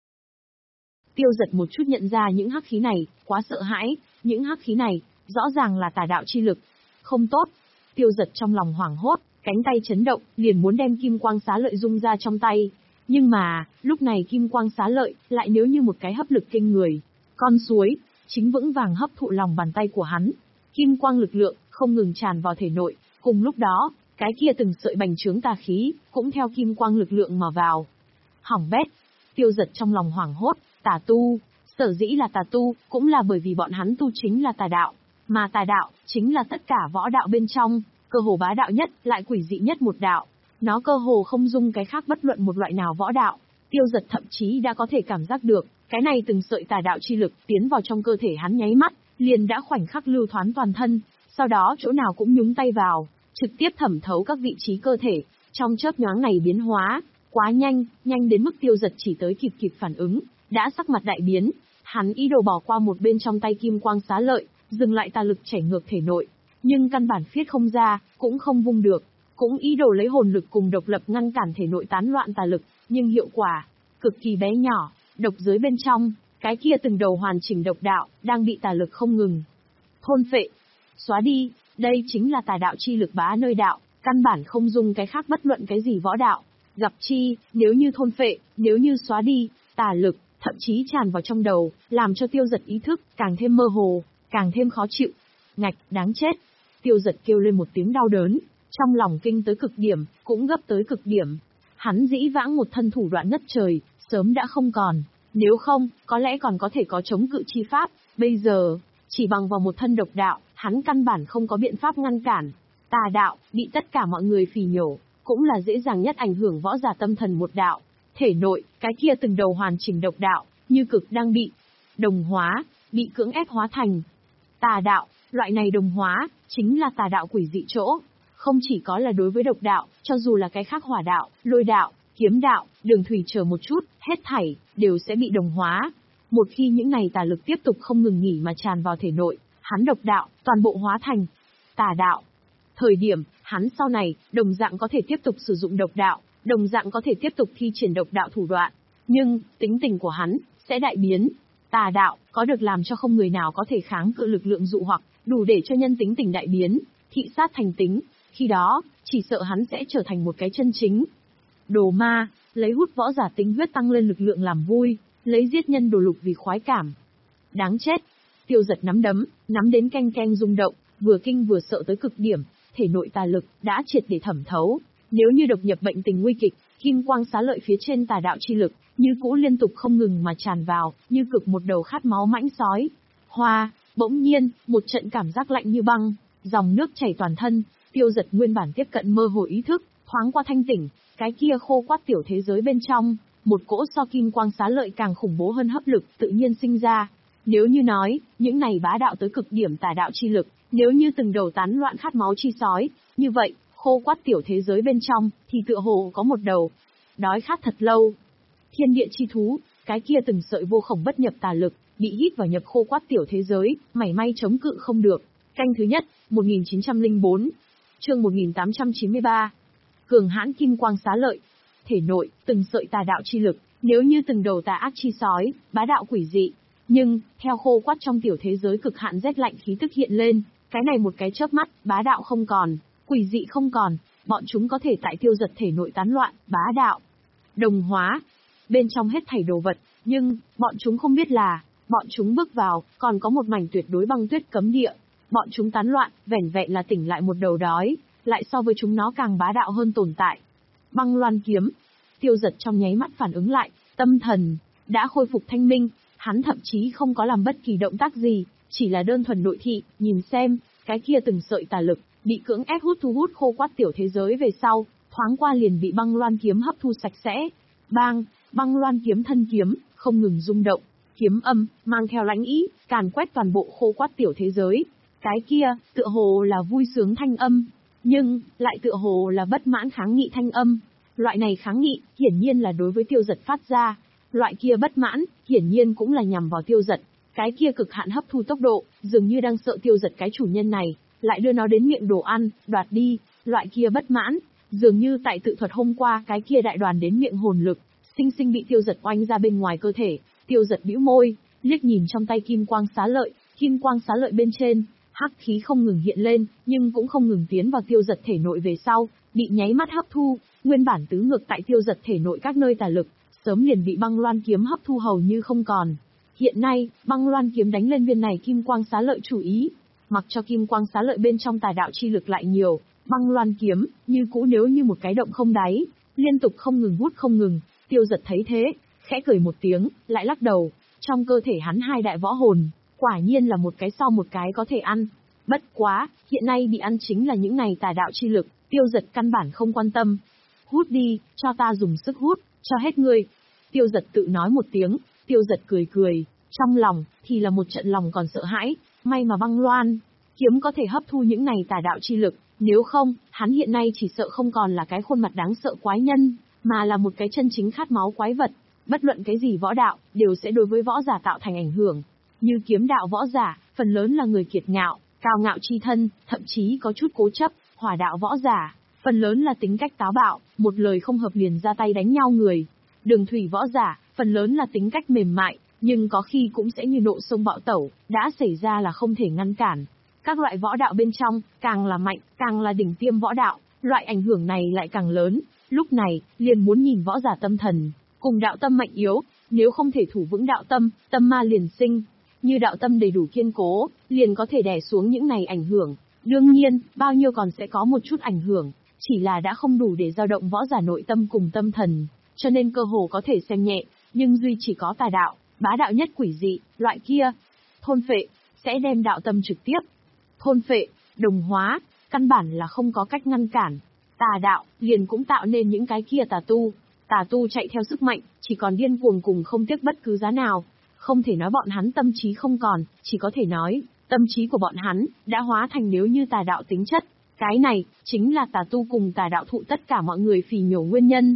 Tiêu Giật một chút nhận ra những hắc khí này, quá sợ hãi, những hắc khí này, rõ ràng là tà đạo chi lực. Không tốt. Tiêu Giật trong lòng hoảng hốt, cánh tay chấn động, liền muốn đem kim quang xá lợi dung ra trong tay. Nhưng mà, lúc này kim quang xá lợi, lại nếu như một cái hấp lực kinh người. Con suối, chính vững vàng hấp thụ lòng bàn tay của hắn. Kim quang lực lượng, không ngừng tràn vào thể nội. Cùng lúc đó, cái kia từng sợi bành trướng tà khí, cũng theo kim quang lực lượng mà vào. Hỏng bét. Tiêu Giật trong lòng hoảng hốt, tà tu, sở dĩ là tà tu, cũng là bởi vì bọn hắn tu chính là tà đạo. Mà tà đạo, chính là tất cả võ đạo bên trong, cơ hồ bá đạo nhất, lại quỷ dị nhất một đạo. Nó cơ hồ không dung cái khác bất luận một loại nào võ đạo. Tiêu Giật thậm chí đã có thể cảm giác được, cái này từng sợi tà đạo chi lực tiến vào trong cơ thể hắn nháy mắt, liền đã khoảnh khắc lưu thoán toàn thân, sau đó chỗ nào cũng nhúng tay vào, trực tiếp thẩm thấu các vị trí cơ thể, trong chớp nhoáng này biến hóa, quá nhanh, nhanh đến mức Tiêu Giật chỉ tới kịp kịp phản ứng, đã sắc mặt đại biến, hắn ý đồ bỏ qua một bên trong tay kim quang xá lợi, dừng lại tà lực chảy ngược thể nội, nhưng căn bản phiết không ra, cũng không vung được, cũng ý đồ lấy hồn lực cùng độc lập ngăn cản thể nội tán loạn tà lực, nhưng hiệu quả cực kỳ bé nhỏ, độc giới bên trong, cái kia từng đầu hoàn chỉnh độc đạo đang bị tà lực không ngừng thôn phệ, xóa đi. Đây chính là tà đạo chi lực bá nơi đạo, căn bản không dung cái khác bất luận cái gì võ đạo. Gặp chi, nếu như thôn phệ, nếu như xóa đi, tà lực, thậm chí tràn vào trong đầu, làm cho Tiêu Giật ý thức càng thêm mơ hồ, càng thêm khó chịu. Ngạch, đáng chết. Tiêu Giật kêu lên một tiếng đau đớn, trong lòng kinh tới cực điểm, cũng gấp tới cực điểm. Hắn dĩ vãng một thân thủ đoạn ngất trời, sớm đã không còn. Nếu không, có lẽ còn có thể có chống cự chi pháp. Bây giờ, chỉ bằng vào một thân độc đạo, hắn căn bản không có biện pháp ngăn cản. Tà đạo, bị tất cả mọi người phỉ nhổ, cũng là dễ dàng nhất ảnh hưởng võ giả tâm thần một đạo. Thể nội, cái kia từng đầu hoàn chỉnh độc đạo, như cực đang bị đồng hóa, bị cưỡng ép hóa thành tà đạo. Loại này đồng hóa, chính là tà đạo quỷ dị chỗ. Không chỉ có là đối với độc đạo, cho dù là cái khác hỏa đạo, lôi đạo, kiếm đạo, đường thủy chờ một chút, hết thảy, đều sẽ bị đồng hóa. Một khi những này tà lực tiếp tục không ngừng nghỉ mà tràn vào thể nội, hắn độc đạo, toàn bộ hóa thành tà đạo. Thời điểm, hắn sau này, đồng dạng có thể tiếp tục sử dụng độc đạo, đồng dạng có thể tiếp tục thi triển độc đạo thủ đoạn. Nhưng, tính tình của hắn, sẽ đại biến. Tà đạo, có được làm cho không người nào có thể kháng cự lực lượng dụ hoặc, đủ để cho nhân tính tình đại biến, thị sát thành tính. Khi đó, chỉ sợ hắn sẽ trở thành một cái chân chính đồ ma, lấy hút võ giả tinh huyết tăng lên lực lượng làm vui, lấy giết nhân đồ lục vì khoái cảm. Đáng chết! Tiêu Giật nắm đấm, nắm đến canh canh rung động, vừa kinh vừa sợ tới cực điểm, thể nội tà lực đã triệt để thẩm thấu. Nếu như độc nhập bệnh tình nguy kịch, kim quang xá lợi phía trên tà đạo chi lực, như cũ liên tục không ngừng mà tràn vào, như cực một đầu khát máu mãnh sói. Hoa, bỗng nhiên, một trận cảm giác lạnh như băng, dòng nước chảy toàn thân, Tiêu Giật nguyên bản tiếp cận mơ hồ ý thức, thoáng qua thanh tỉnh, cái kia khô quắt tiểu thế giới bên trong, một cỗ so kim quang xá lợi càng khủng bố hơn hấp lực tự nhiên sinh ra. Nếu như nói, những này bá đạo tới cực điểm tà đạo chi lực, nếu như từng đầu tán loạn khát máu chi sói, như vậy, khô quắt tiểu thế giới bên trong, thì tựa hồ có một đầu đói khát thật lâu. Thiên địa chi thú, cái kia từng sợi vô khổng bất nhập tà lực, bị hít vào nhập khô quắt tiểu thế giới, mảy may chống cự không được. Canh thứ nhất, một nghìn chín trăm lẻ bốn, chương một nghìn tám trăm chín mươi ba. Cường hãn kim quang xá lợi. Thể nội, từng sợi tà đạo chi lực, nếu như từng đầu tà ác chi sói, bá đạo quỷ dị. Nhưng, theo khô quắt trong tiểu thế giới cực hạn rét lạnh khí tức hiện lên, cái này một cái chớp mắt, bá đạo không còn, quỷ dị không còn, bọn chúng có thể tại Tiêu Giật thể nội tán loạn, bá đạo, đồng hóa, bên trong hết thảy đồ vật, nhưng, bọn chúng không biết là, bọn chúng bước vào, còn có một mảnh tuyệt đối băng tuyết cấm địa. Bọn chúng tán loạn, vẻn vẹn là tỉnh lại một đầu đói, lại so với chúng nó càng bá đạo hơn tồn tại. Băng loan kiếm. Tiêu Giật trong nháy mắt phản ứng lại, tâm thần đã khôi phục thanh minh, hắn thậm chí không có làm bất kỳ động tác gì, chỉ là đơn thuần nội thị, nhìn xem, cái kia từng sợi tà lực, bị cưỡng ép hút thu hút khô quắt tiểu thế giới về sau, thoáng qua liền bị băng loan kiếm hấp thu sạch sẽ. Bang, băng loan kiếm thân kiếm, không ngừng rung động, kiếm âm, mang theo lãnh ý, càn quét toàn bộ khô quắt tiểu thế giới. Cái kia, tựa hồ là vui sướng thanh âm, nhưng, lại tựa hồ là bất mãn kháng nghị thanh âm. Loại này kháng nghị, hiển nhiên là đối với Tiêu Giật phát ra. Loại kia bất mãn, hiển nhiên cũng là nhằm vào Tiêu Giật. Cái kia cực hạn hấp thu tốc độ, dường như đang sợ Tiêu Giật cái chủ nhân này, lại đưa nó đến miệng đồ ăn, đoạt đi. Loại kia bất mãn, dường như tại tự thuật hôm qua cái kia đại đoàn đến miệng hồn lực, sinh sinh bị Tiêu Giật oanh ra bên ngoài cơ thể. Tiêu Giật bĩu môi, liếc nhìn trong tay kim quang xá lợi, kim quang xá lợi bên trên, hắc khí không ngừng hiện lên, nhưng cũng không ngừng tiến vào Tiêu Giật thể nội về sau, bị nháy mắt hấp thu, nguyên bản tứ ngược tại Tiêu Giật thể nội các nơi tà lực, sớm liền bị băng loan kiếm hấp thu hầu như không còn. Hiện nay, băng loan kiếm đánh lên viên này kim quang xá lợi chủ ý, mặc cho kim quang xá lợi bên trong tà đạo chi lực lại nhiều, băng loan kiếm, như cũ nếu như một cái động không đáy, liên tục không ngừng hút không ngừng. Tiêu Giật thấy thế, khẽ cười một tiếng, lại lắc đầu, trong cơ thể hắn hai đại võ hồn, quả nhiên là một cái sau một cái có thể ăn. Bất quá, hiện nay bị ăn chính là những này tà đạo chi lực, Tiêu Giật căn bản không quan tâm. Hút đi, cho ta dùng sức hút, cho hết ngươi. Tiêu Giật tự nói một tiếng, Tiêu Giật cười cười, trong lòng, thì là một trận lòng còn sợ hãi, may mà băng loan kiếm có thể hấp thu những này tà đạo chi lực, nếu không, hắn hiện nay chỉ sợ không còn là cái khuôn mặt đáng sợ quái nhân, mà là một cái chân chính khát máu quái vật. Bất luận cái gì võ đạo, đều sẽ đối với võ giả tạo thành ảnh hưởng. Như kiếm đạo võ giả, phần lớn là người kiệt ngạo, cao ngạo chi thân, thậm chí có chút cố chấp. Hỏa đạo võ giả, phần lớn là tính cách táo bạo, một lời không hợp liền ra tay đánh nhau người. Đường thủy võ giả, phần lớn là tính cách mềm mại, nhưng có khi cũng sẽ như nộ sông bạo tẩu, đã xảy ra là không thể ngăn cản. Các loại võ đạo bên trong, càng là mạnh, càng là đỉnh tiêm võ đạo, loại ảnh hưởng này lại càng lớn. Lúc này, liền muốn nhìn võ giả tâm thần, cùng đạo tâm mạnh yếu, nếu không thể thủ vững đạo tâm, tâm ma liền sinh. Như đạo tâm đầy đủ kiên cố, liền có thể đè xuống những này ảnh hưởng. Đương nhiên, bao nhiêu còn sẽ có một chút ảnh hưởng, chỉ là đã không đủ để dao động võ giả nội tâm cùng tâm thần, cho nên cơ hồ có thể xem nhẹ, nhưng duy chỉ có tà đạo, bá đạo nhất quỷ dị, loại kia, thôn phệ, sẽ đem đạo tâm trực tiếp thôn phệ, đồng hóa, căn bản là không có cách ngăn cản. Tà đạo, liền cũng tạo nên những cái kia tà tu, tà tu chạy theo sức mạnh, chỉ còn điên cuồng cùng không tiếc bất cứ giá nào. Không thể nói bọn hắn tâm trí không còn, chỉ có thể nói, tâm trí của bọn hắn, đã hóa thành nếu như tà đạo tính chất. Cái này, chính là tà tu cùng tà đạo thụ tất cả mọi người phì nhổ nguyên nhân.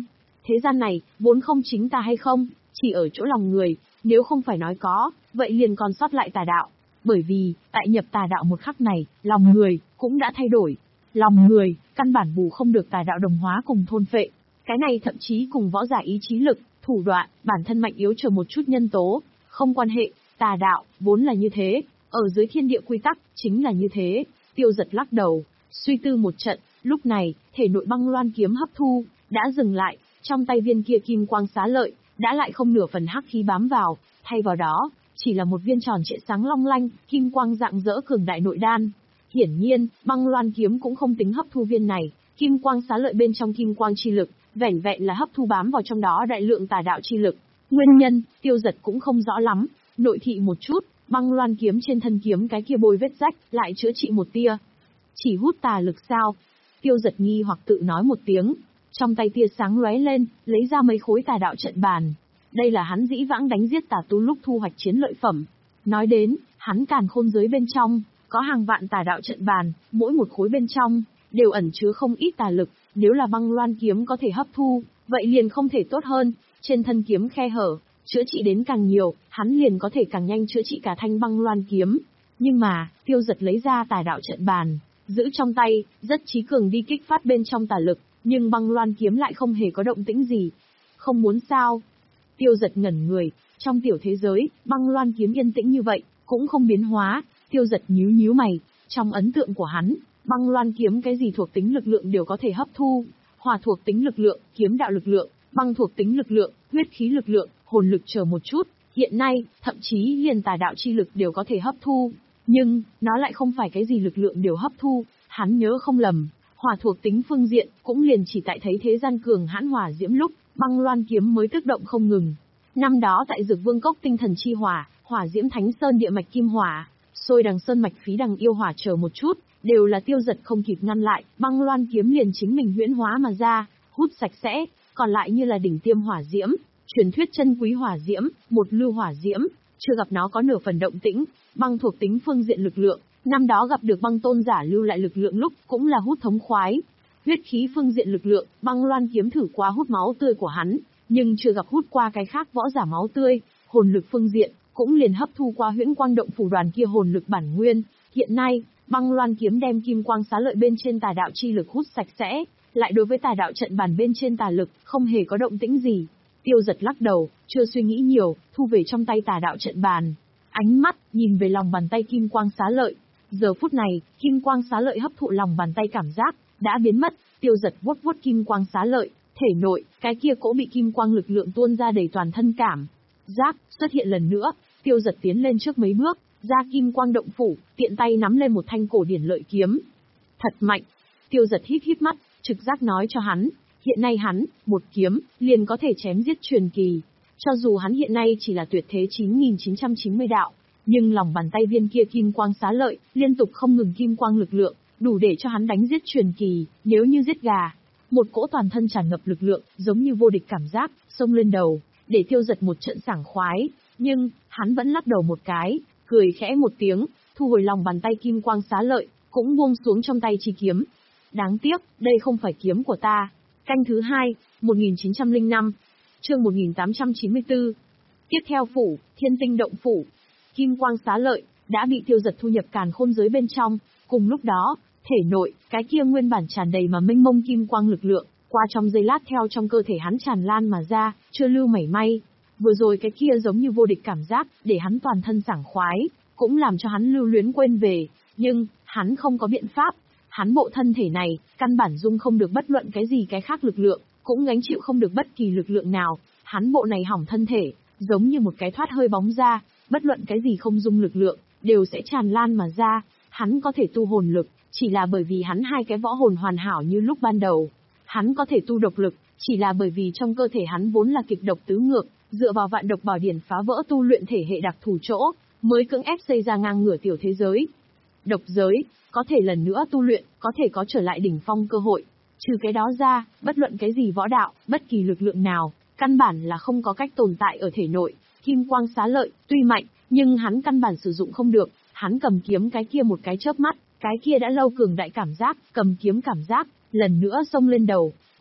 thế gian này, vốn không chính tà hay không, chỉ ở chỗ lòng người, nếu không phải nói có, vậy liền còn sót lại tà đạo. Bởi vì, tại nhập tà đạo một khắc này, lòng người, cũng đã thay đổi. Lòng người, căn bản bù không được tà đạo đồng hóa cùng thôn phệ. Cái này thậm chí cùng võ giả ý chí lực, thủ đoạn, bản thân mạnh yếu chờ một chút nhân tố, không quan hệ, tà đạo, vốn là như thế, ở dưới thiên địa quy tắc, chính là như thế. Tiêu Giật lắc đầu, suy tư một trận, lúc này, thể nội băng loan kiếm hấp thu, đã dừng lại, trong tay viên kia kim quang xá lợi, đã lại không nửa phần hắc khí bám vào, thay vào đó, chỉ là một viên tròn trịa sáng long lanh, kim quang rạng rỡ cường đại nội đan. Hiển nhiên, băng loan kiếm cũng không tính hấp thu viên này, kim quang xá lợi bên trong kim quang chi lực, vẻn vẹn là hấp thu bám vào trong đó đại lượng tà đạo chi lực. Nguyên nhân, Tiêu Giật cũng không rõ lắm, nội thị một chút, băng loan kiếm trên thân kiếm cái kia bôi vết rách, lại chữa trị một tia. Chỉ hút tà lực sao? Tiêu Giật nghi hoặc tự nói một tiếng, trong tay tia sáng lóe lên, lấy ra mấy khối tà đạo trận bàn. Đây là hắn dĩ vãng đánh giết tà tu lúc thu hoạch chiến lợi phẩm. Nói đến, hắn càn khôn giới bên trong, có hàng vạn tà đạo trận bàn, mỗi một khối bên trong, đều ẩn chứa không ít tà lực, nếu là băng loan kiếm có thể hấp thu, vậy liền không thể tốt hơn, trên thân kiếm khe hở, chữa trị đến càng nhiều, hắn liền có thể càng nhanh chữa trị cả thanh băng loan kiếm. Nhưng mà, Tiêu Giật lấy ra tà đạo trận bàn, giữ trong tay, rất trí cường đi kích phát bên trong tà lực, nhưng băng loan kiếm lại không hề có động tĩnh gì. Không muốn sao? Tiêu Giật ngẩn người, trong tiểu thế giới, băng loan kiếm yên tĩnh như vậy, cũng không biến hóa. Tiêu Giật nhíu nhíu mày, trong ấn tượng của hắn, băng loan kiếm cái gì thuộc tính lực lượng đều có thể hấp thu, hỏa thuộc tính lực lượng, kiếm đạo lực lượng, băng thuộc tính lực lượng, huyết khí lực lượng, hồn lực chờ một chút, hiện nay, thậm chí liền tà đạo chi lực đều có thể hấp thu, nhưng, nó lại không phải cái gì lực lượng đều hấp thu, hắn nhớ không lầm, hỏa thuộc tính phương diện, cũng liền chỉ tại thấy thế gian cường hãn hỏa diễm lúc, băng loan kiếm mới tức động không ngừng. Năm đó tại Dược Vương Cốc tinh thần chi hỏa, hỏa diễm thánh sơn địa mạch kim hỏa, xôi đằng sơn mạch phí đằng yêu hỏa chờ một chút, đều là Tiêu Giật không kịp ngăn lại, băng loan kiếm liền chính mình huyễn hóa mà ra, hút sạch sẽ, còn lại như là đỉnh tiêm hỏa diễm, truyền thuyết chân quý hỏa diễm, một lưu hỏa diễm, chưa gặp nó có nửa phần động tĩnh, băng thuộc tính phương diện lực lượng, năm đó gặp được băng tôn giả lưu lại lực lượng lúc cũng là hút thống khoái. Huyết khí phương diện lực lượng, băng loan kiếm thử qua hút máu tươi của hắn, nhưng chưa gặp hút qua cái khác võ giả máu tươi, hồn lực phương diện, cũng liền hấp thu qua huyễn quang động phủ đoàn kia hồn lực bản nguyên. Hiện nay, băng loan kiếm đem kim quang xá lợi bên trên tà đạo chi lực hút sạch sẽ, lại đối với tà đạo trận bàn bên trên tà lực, không hề có động tĩnh gì. Tiêu Giật lắc đầu, chưa suy nghĩ nhiều, thu về trong tay tà đạo trận bàn. Ánh mắt, nhìn về lòng bàn tay kim quang xá lợi. Giờ phút này, kim quang xá lợi hấp thụ lòng bàn tay cảm giác, đã biến mất. Tiêu Giật vuốt vuốt kim quang xá lợi, thể nội, cái kia cỗ bị kim quang lực lượng tuôn ra đầy toàn thân cảm giác, xuất hiện lần nữa. Tiêu Giật tiến lên trước mấy bước, ra kim quang động phủ, tiện tay nắm lên một thanh cổ điển lợi kiếm. Thật mạnh. Tiêu Giật híp híp mắt, trực giác nói cho hắn, hiện nay hắn, một kiếm, liền có thể chém giết truyền kỳ. Cho dù hắn hiện nay chỉ là tuyệt thế chín nghìn chín trăm chín mươi đạo, nhưng lòng bàn tay viên kia kim quang xá lợi, liên tục không ngừng kim quang lực lượng, đủ để cho hắn đánh giết truyền kỳ, nếu như giết gà. Một cỗ toàn thân tràn ngập lực lượng, giống như vô địch cảm giác, xông lên đầu, để Tiêu Giật một trận sảng khoái, nhưng, hắn vẫn lắc đầu một cái, cười khẽ một tiếng, thu hồi lòng bàn tay kim quang xá lợi, cũng buông xuống trong tay chi kiếm. Đáng tiếc, đây không phải kiếm của ta. Canh thứ hai, một nghìn chín trăm lẻ năm, chương một nghìn tám trăm chín mươi tư. Tiếp theo phủ, Thiên Tinh Động phủ. Kim quang xá lợi, đã bị Tiêu Giật thu nhập càn khôn giới bên trong, cùng lúc đó, thể nội, cái kia nguyên bản tràn đầy mà mênh mông kim quang lực lượng, qua trong giây lát theo trong cơ thể hắn tràn lan mà ra, chưa lưu mảy may. Vừa rồi cái kia giống như vô địch cảm giác, để hắn toàn thân sảng khoái, cũng làm cho hắn lưu luyến quên về, nhưng, hắn không có biện pháp. Hắn bộ thân thể này, căn bản dung không được bất luận cái gì cái khác lực lượng, cũng gánh chịu không được bất kỳ lực lượng nào. Hắn bộ này hỏng thân thể, giống như một cái thoát hơi bóng ra, bất luận cái gì không dung lực lượng, đều sẽ tràn lan mà ra. Hắn có thể tu hồn lực, chỉ là bởi vì hắn hai cái võ hồn hoàn hảo như lúc ban đầu. Hắn có thể tu độc lực, chỉ là bởi vì trong cơ thể hắn vốn là kịch độc tứ ngược, dựa vào vạn độc bảo điển phá vỡ tu luyện thể hệ đặc thù chỗ, mới cưỡng ép xây ra ngang ngửa tiểu thế giới. Độc giới, có thể lần nữa tu luyện, có thể có trở lại đỉnh phong cơ hội. Trừ cái đó ra, bất luận cái gì võ đạo, bất kỳ lực lượng nào, căn bản là không có cách tồn tại ở thể nội. Kim quang xá lợi, tuy mạnh, nhưng hắn căn bản sử dụng không được. Hắn cầm kiếm cái kia một cái chớp mắt, cái kia đã lâu cường đại cảm giác, cầm kiếm cảm giác, lần nữa xông lên đầu.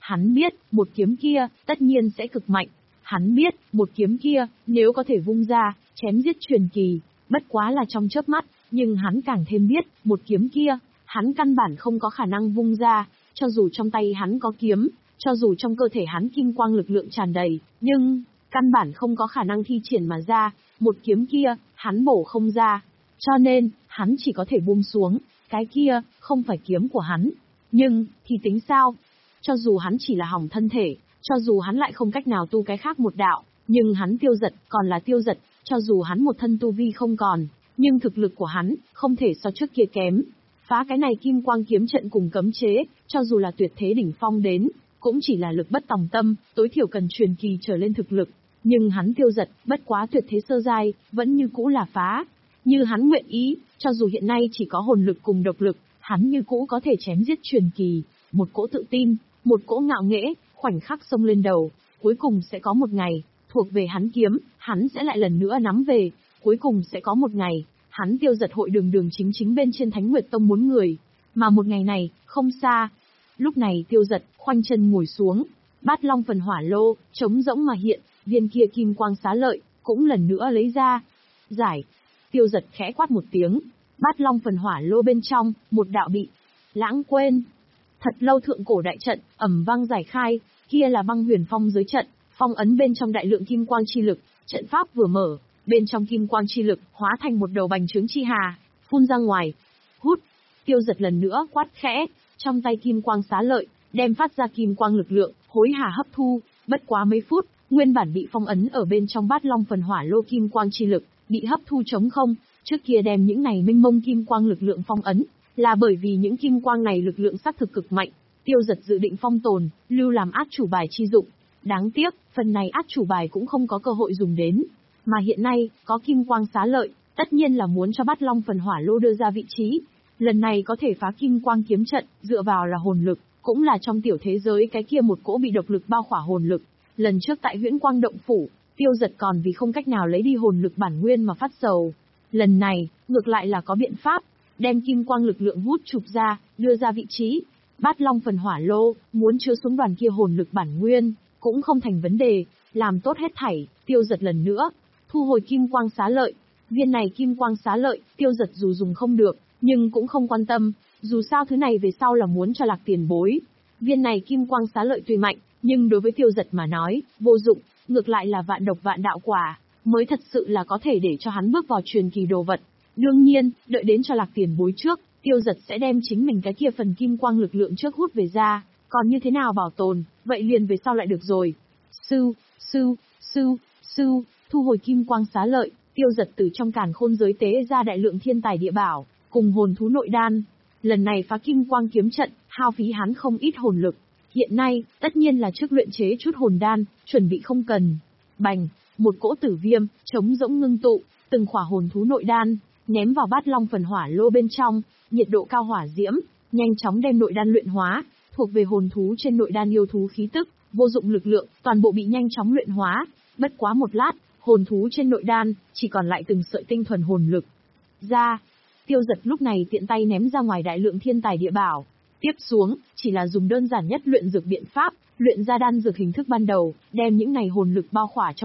Hắn biết, một kiếm kia, tất nhiên sẽ cực mạnh. Hắn biết, một kiếm kia, nếu có thể vung ra, chém giết truyền kỳ, bất quá là trong chớp mắt, nhưng hắn càng thêm biết, một kiếm kia, hắn căn bản không có khả năng vung ra, cho dù trong tay hắn có kiếm, cho dù trong cơ thể hắn kim quang lực lượng tràn đầy, nhưng, căn bản không có khả năng thi triển mà ra, một kiếm kia, hắn bổ không ra. Cho nên, hắn chỉ có thể buông xuống, cái kia, không phải kiếm của hắn. Nhưng, thì tính sao? Cho dù hắn chỉ là hỏng thân thể, cho dù hắn lại không cách nào tu cái khác một đạo, nhưng hắn Tiêu Dật còn là Tiêu Dật, cho dù hắn một thân tu vi không còn, nhưng thực lực của hắn, không thể so trước kia kém. Phá cái này kim quang kiếm trận cùng cấm chế, cho dù là tuyệt thế đỉnh phong đến, cũng chỉ là lực bất tòng tâm, tối thiểu cần truyền kỳ trở lên thực lực. Nhưng hắn Tiêu Dật, bất quá tuyệt thế sơ giai, vẫn như cũ là phá. Như hắn nguyện ý, cho dù hiện nay chỉ có hồn lực cùng độc lực, hắn như cũ có thể chém giết truyền kỳ. Một cỗ tự tin, một cỗ ngạo nghễ, khoảnh khắc xông lên đầu, cuối cùng sẽ có một ngày, thuộc về hắn kiếm, hắn sẽ lại lần nữa nắm về, cuối cùng sẽ có một ngày, hắn Tiêu Dật hội đường đường chính chính bên trên Thánh Nguyệt Tông muốn người, mà một ngày này, không xa. Lúc này Tiêu Dật, khoanh chân ngồi xuống, Bát Long phần hỏa lô, trống rỗng mà hiện, viên kia kim quang xá lợi, cũng lần nữa lấy ra. Giải. Tiêu Dật khẽ quát một tiếng, Bát Long phần hỏa lô bên trong, một đạo bị lãng quên. Thật lâu thượng cổ đại trận, ầm vang giải khai, kia là băng huyền phong giới trận, phong ấn bên trong đại lượng kim quang chi lực, trận pháp vừa mở, bên trong kim quang chi lực hóa thành một đầu bành trướng chi hà, phun ra ngoài. Hút. Tiêu Dật lần nữa quát khẽ, trong tay kim quang xá lợi, đem phát ra kim quang lực lượng, hối hả hấp thu, bất quá mấy phút, nguyên bản bị phong ấn ở bên trong Bát Long phần hỏa lô kim quang chi lực, bị hấp thu trống không, trước kia đem những này mênh mông kim quang lực lượng phong ấn, là bởi vì những kim quang này lực lượng xác thực cực mạnh, Tiêu Dật dự định phong tồn, lưu làm át chủ bài chi dụng. Đáng tiếc, phần này át chủ bài cũng không có cơ hội dùng đến, mà hiện nay, có kim quang xá lợi, tất nhiên là muốn cho Bát Long phần hỏa lô đưa ra vị trí. Lần này có thể phá kim quang kiếm trận, dựa vào là hồn lực, cũng là trong tiểu thế giới cái kia một cỗ bị độc lực bao khỏa hồn lực. Lần trước tại Huyễn Quang Động Phủ, Tiêu Dật còn vì không cách nào lấy đi hồn lực bản nguyên mà phát sầu. Lần này, ngược lại là có biện pháp, đem kim quang lực lượng hút chụp ra, đưa ra vị trí. Bát Long phần hỏa lô, muốn chứa xuống đoàn kia hồn lực bản nguyên, cũng không thành vấn đề, làm tốt hết thảy, Tiêu Dật lần nữa, thu hồi kim quang xá lợi. Viên này kim quang xá lợi, Tiêu Dật dù dùng không được, nhưng cũng không quan tâm, dù sao thứ này về sau là muốn cho Lạc tiền bối. Viên này kim quang xá lợi tuy mạnh, nhưng đối với Tiêu Dật mà nói, vô dụng, ngược lại là vạn độc vạn đạo quả, mới thật sự là có thể để cho hắn bước vào truyền kỳ đồ vật. Đương nhiên, đợi đến cho Lạc tiền bối trước, Tiêu Dật sẽ đem chính mình cái kia phần kim quang lực lượng trước hút về ra, còn như thế nào bảo tồn, vậy liền về sau lại được rồi. Sư, sư, sư, sư, thu hồi kim quang xá lợi, Tiêu Dật từ trong càn khôn giới tế ra đại lượng thiên tài địa bảo, cùng hồn thú nội đan. Lần này phá kim quang kiếm trận, hao phí hắn không ít hồn lực. Hiện nay, tất nhiên là trước luyện chế chút hồn đan, chuẩn bị không cần. Bành, một cỗ tử viêm, trống rỗng ngưng tụ, từng khỏa hồn thú nội đan, ném vào Bát Long phần hỏa lô bên trong, nhiệt độ cao hỏa diễm, nhanh chóng đem nội đan luyện hóa, thuộc về hồn thú trên nội đan yêu thú khí tức, vô dụng lực lượng, toàn bộ bị nhanh chóng luyện hóa. Bất quá một lát, hồn thú trên nội đan, chỉ còn lại từng sợi tinh thuần hồn lực. Ra, Tiêu Dật lúc này tiện tay ném ra ngoài đại lượng thiên tài địa bảo. Tiếp xuống, chỉ là dùng đơn giản nhất luyện dược biện pháp, luyện ra đan dược hình thức ban đầu, đem những này hồn lực bao khỏa trong